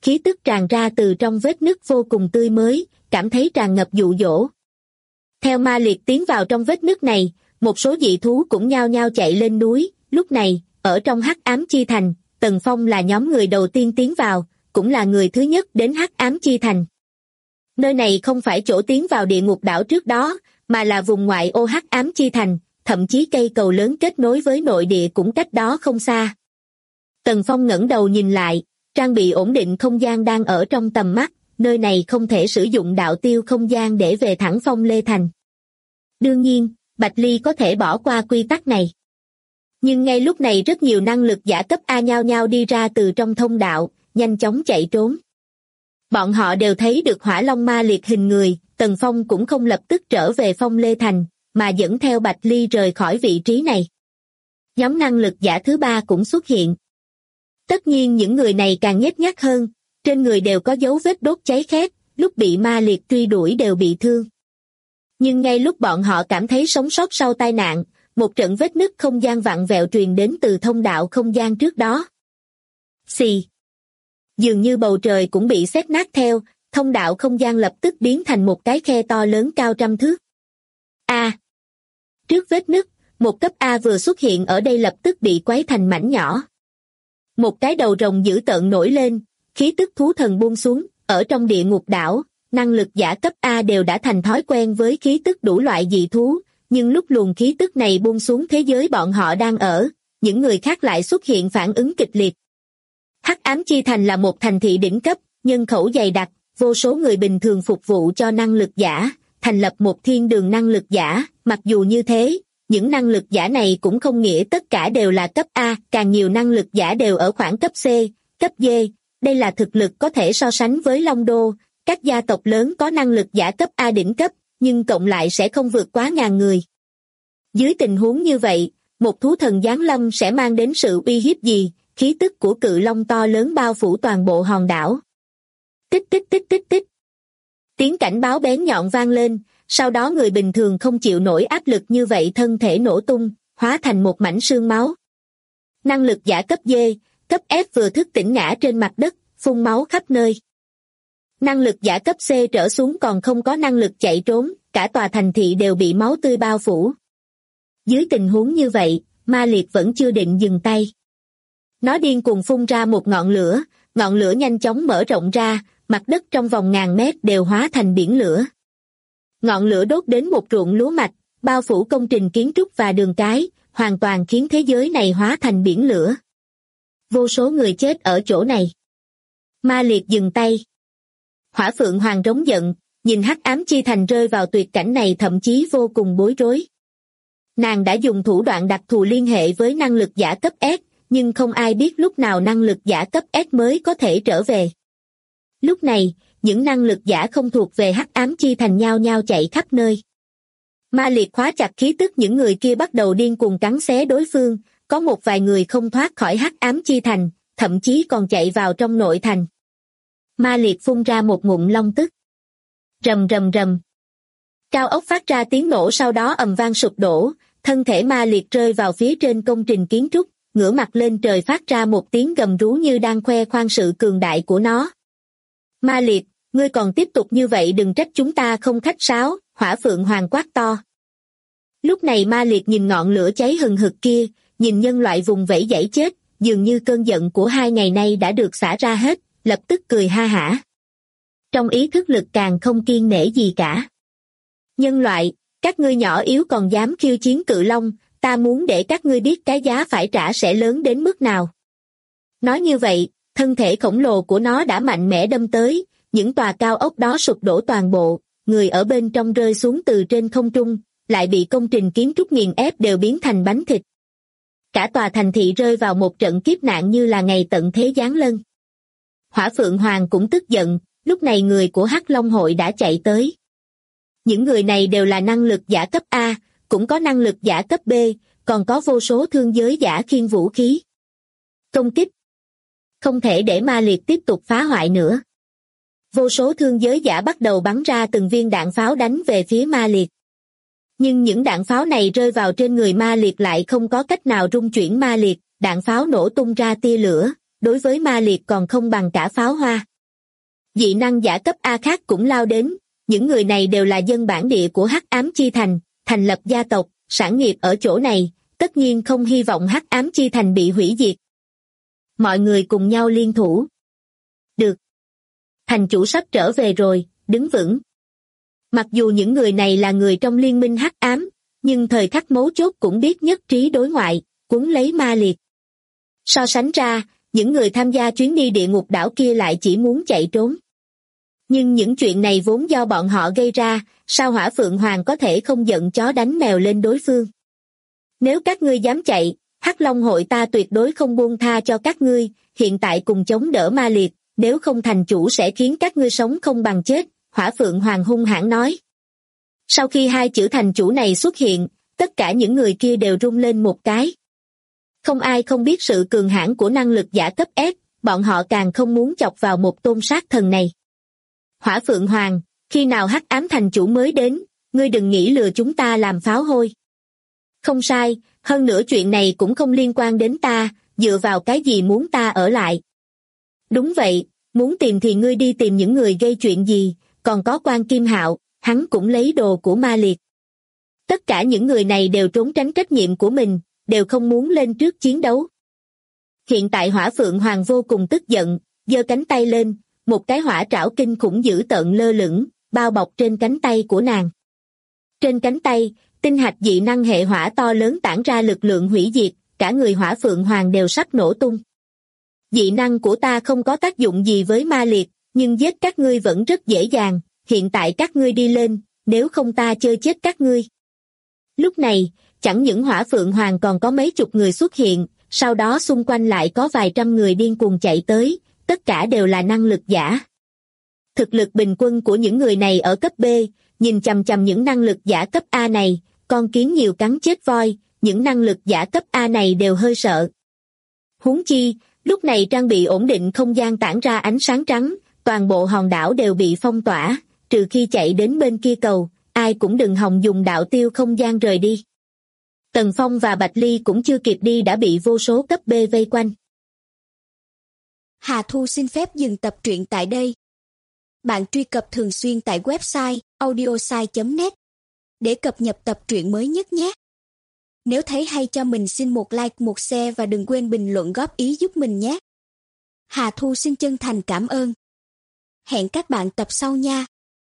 khí tức tràn ra từ trong vết nứt vô cùng tươi mới, cảm thấy tràn ngập dụ dỗ. Theo ma liệt tiến vào trong vết nứt này, một số dị thú cũng nhao nhao chạy lên núi. Lúc này, ở trong Hắc Ám Chi Thành, Tần Phong là nhóm người đầu tiên tiến vào, cũng là người thứ nhất đến Hắc Ám Chi Thành. Nơi này không phải chỗ tiến vào địa ngục đảo trước đó, mà là vùng ngoại ô Hắc Ám Chi Thành, thậm chí cây cầu lớn kết nối với nội địa cũng cách đó không xa. Tần Phong ngẩng đầu nhìn lại, trang bị ổn định không gian đang ở trong tầm mắt, nơi này không thể sử dụng đạo tiêu không gian để về thẳng Phong Lê Thành. Đương nhiên, Bạch Ly có thể bỏ qua quy tắc này. Nhưng ngay lúc này rất nhiều năng lực giả cấp A nhao nhao đi ra từ trong thông đạo, nhanh chóng chạy trốn. Bọn họ đều thấy được Hỏa Long Ma Liệt hình người, Tần Phong cũng không lập tức trở về Phong Lê Thành, mà dẫn theo Bạch Ly rời khỏi vị trí này. Nhóm năng lực giả thứ ba cũng xuất hiện. Tất nhiên những người này càng nhếch nhác hơn, trên người đều có dấu vết đốt cháy khét, lúc bị ma liệt truy đuổi đều bị thương. Nhưng ngay lúc bọn họ cảm thấy sống sót sau tai nạn, một trận vết nứt không gian vặn vẹo truyền đến từ thông đạo không gian trước đó. Xì. Dường như bầu trời cũng bị xé nát theo, thông đạo không gian lập tức biến thành một cái khe to lớn cao trăm thước. A. Trước vết nứt, một cấp A vừa xuất hiện ở đây lập tức bị quấy thành mảnh nhỏ. Một cái đầu rồng dữ tợn nổi lên, khí tức thú thần buông xuống, ở trong địa ngục đảo, năng lực giả cấp A đều đã thành thói quen với khí tức đủ loại dị thú, nhưng lúc luồng khí tức này buông xuống thế giới bọn họ đang ở, những người khác lại xuất hiện phản ứng kịch liệt. Hắc Ám Chi Thành là một thành thị đỉnh cấp, nhân khẩu dày đặc, vô số người bình thường phục vụ cho năng lực giả, thành lập một thiên đường năng lực giả, mặc dù như thế, những năng lực giả này cũng không nghĩa tất cả đều là cấp A, càng nhiều năng lực giả đều ở khoảng cấp C, cấp D, đây là thực lực có thể so sánh với Long Đô, các gia tộc lớn có năng lực giả cấp A đỉnh cấp, nhưng cộng lại sẽ không vượt quá 1000 người. Dưới tình huống như vậy, một thú thần giáng lâm sẽ mang đến sự uy hiếp gì? Khí tức của cự long to lớn bao phủ toàn bộ hòn đảo. Tích tích tích tích tích. Tiếng cảnh báo bén nhọn vang lên, sau đó người bình thường không chịu nổi áp lực như vậy thân thể nổ tung, hóa thành một mảnh xương máu. Năng lực giả cấp D, cấp F vừa thức tỉnh ngã trên mặt đất, phun máu khắp nơi. Năng lực giả cấp C trở xuống còn không có năng lực chạy trốn, cả tòa thành thị đều bị máu tươi bao phủ. Dưới tình huống như vậy, ma liệt vẫn chưa định dừng tay. Nó điên cuồng phun ra một ngọn lửa nhanh chóng mở rộng ra, mặt đất trong vòng 1000 mét đều hóa thành biển lửa. Ngọn lửa đốt đến một ruộng lúa mạch, bao phủ công trình kiến trúc và đường cái, hoàn toàn khiến thế giới này hóa thành biển lửa. Vô số người chết ở chỗ này. Ma liệt dừng tay. Hỏa Phượng Hoàng rống giận, nhìn Hắc Ám Chi Thành rơi vào tuyệt cảnh này thậm chí vô cùng bối rối. Nàng đã dùng thủ đoạn đặc thù liên hệ với năng lực giả cấp S, nhưng không ai biết lúc nào năng lực giả cấp S mới có thể trở về. Lúc này, những năng lực giả không thuộc về Hắc Ám Chi Thành nhao nhao chạy khắp nơi. Ma liệt khóa chặt khí tức những người kia bắt đầu điên cuồng cắn xé đối phương, có một vài người không thoát khỏi Hắc Ám Chi Thành, thậm chí còn chạy vào trong nội thành. Ma liệt phun ra một ngụm long tức. Rầm rầm rầm. Cao ốc phát ra tiếng nổ sau đó ầm vang sụp đổ, thân thể ma liệt rơi vào phía trên công trình kiến trúc, ngửa mặt lên trời phát ra một tiếng gầm rú như đang khoe khoang sự cường đại của nó. Ma liệt, ngươi còn tiếp tục như vậy đừng trách chúng ta không khách sáo, Hỏa Phượng Hoàng quát to. Lúc này ma liệt nhìn ngọn lửa cháy hừng hực kia, nhìn nhân loại vùng vẫy giãy chết, dường như cơn giận của 2 ngày nay đã được xả ra hết, lập tức cười ha hả. Trong ý thức lực càng không kiêng nể gì cả. Nhân loại, các ngươi nhỏ yếu còn dám khiêu chiến cự long, ta muốn để các ngươi biết cái giá phải trả sẽ lớn đến mức nào. Nói như vậy, thân thể khổng lồ của nó đã mạnh mẽ đâm tới, những tòa cao ốc đó sụp đổ toàn bộ, người ở bên trong rơi xuống từ trên không trung, lại bị công trình kiến trúc nghiền ép đều biến thành bánh thịt. Cả tòa thành thị rơi vào một trận kiếp nạn như là ngày tận thế giáng lâm. Hỏa Phượng Hoàng cũng tức giận, lúc này người của Hắc Long hội đã chạy tới. Những người này đều là năng lực giả cấp A, cũng có năng lực giả cấp B, còn có vô số thương giới giả khiêng vũ khí. Công kích. Không thể để ma liệt tiếp tục phá hoại nữa. Vô số thương giới giả bắt đầu bắn ra từng viên đạn pháo đánh về phía ma liệt. Nhưng những đạn pháo này rơi vào trên người ma liệt lại không có cách nào rung chuyển ma liệt, đạn pháo nổ tung ra tia lửa, đối với ma liệt còn không bằng cả pháo hoa. Dị năng giả cấp A khác cũng lao đến, những người này đều là dân bản địa của Hắc Ám Chi Thành, thành lập gia tộc, sản nghiệp ở chỗ này, tất nhiên không hy vọng Hắc Ám Chi Thành bị hủy diệt. Mọi người cùng nhau liên thủ. Được. Thành chủ sắp trở về rồi, đứng vững. Mặc dù những người này là người trong liên minh Hắc Ám, nhưng thời khắc mấu chốt cũng biết nhất trí đối ngoại, cuốn lấy ma liệt. So sánh ra, những người tham gia chuyến đi địa ngục đảo kia lại chỉ muốn chạy trốn. Nhưng những chuyện này vốn do bọn họ gây ra, sao Hỏa Phượng Hoàng có thể không giận chó đánh mèo lên đối phương? Nếu các ngươi dám chạy, Hắc Long hội ta tuyệt đối không buông tha cho các ngươi, hiện tại cùng chống đỡ ma liệt, nếu không thành chủ sẽ khiến các ngươi sống không bằng chết, Hỏa Phượng Hoàng hung hãn nói. Sau khi hai chữ thành chủ này xuất hiện, tất cả những người kia đều rung lên một cái. Không ai không biết sự cường hãn của năng lực giả cấp S, bọn họ càng không muốn chọc vào một tôn sát thần này. Hỏa Phượng Hoàng, khi nào Hắc Ám thành chủ mới đến, ngươi đừng nghĩ lừa chúng ta làm pháo hôi. Không sai, hơn nữa chuyện này cũng không liên quan đến ta, dựa vào cái gì muốn ta ở lại. Đúng vậy, muốn tìm thì ngươi đi tìm những người gây chuyện gì, còn có Quan Kim Hạo, hắn cũng lấy đồ của ma liệt. Tất cả những người này đều trốn tránh trách nhiệm của mình, đều không muốn lên trước chiến đấu. Hiện tại Hỏa Phượng Hoàng vô cùng tức giận, giơ cánh tay lên, một cái hỏa trảo kinh khủng dữ tợn lơ lửng, bao bọc trên cánh tay của nàng. Trên cánh tay, tinh hạch dị năng hệ hỏa to lớn tản ra lực lượng hủy diệt, cả người Hỏa Phượng Hoàng đều sắp nổ tung. Dị năng của ta không có tác dụng gì với ma liệt, nhưng giết các ngươi vẫn rất dễ dàng, hiện tại các ngươi đi lên, nếu không ta chơi chết các ngươi. Lúc này, chẳng những Hỏa Phượng Hoàng còn có mấy chục người xuất hiện, sau đó xung quanh lại có vài trăm người điên cuồng chạy tới, tất cả đều là năng lực giả. Thực lực bình quân của những người này ở cấp B, nhìn chằm chằm những năng lực giả cấp A này, con kiến nhiều cắn chết voi, những năng lực giả cấp A này đều hơi sợ. Huống chi, lúc này trang bị ổn định không gian tản ra ánh sáng trắng, toàn bộ hòn đảo đều bị phong tỏa, trừ khi chạy đến bên kia cầu, ai cũng đừng hòng dùng đạo tiêu không gian rời đi. Tần Phong và Bạch Ly cũng chưa kịp đi đã bị vô số cấp B vây quanh. Hà Thu xin phép dừng tập truyện tại đây. Bạn truy cập thường xuyên tại website audiosai.net để cập nhật tập truyện mới nhất nhé. Nếu thấy hay cho mình xin một like, một share và đừng quên bình luận góp ý giúp mình nhé. Hà Thu xin chân thành cảm ơn. Hẹn các bạn tập sau nha.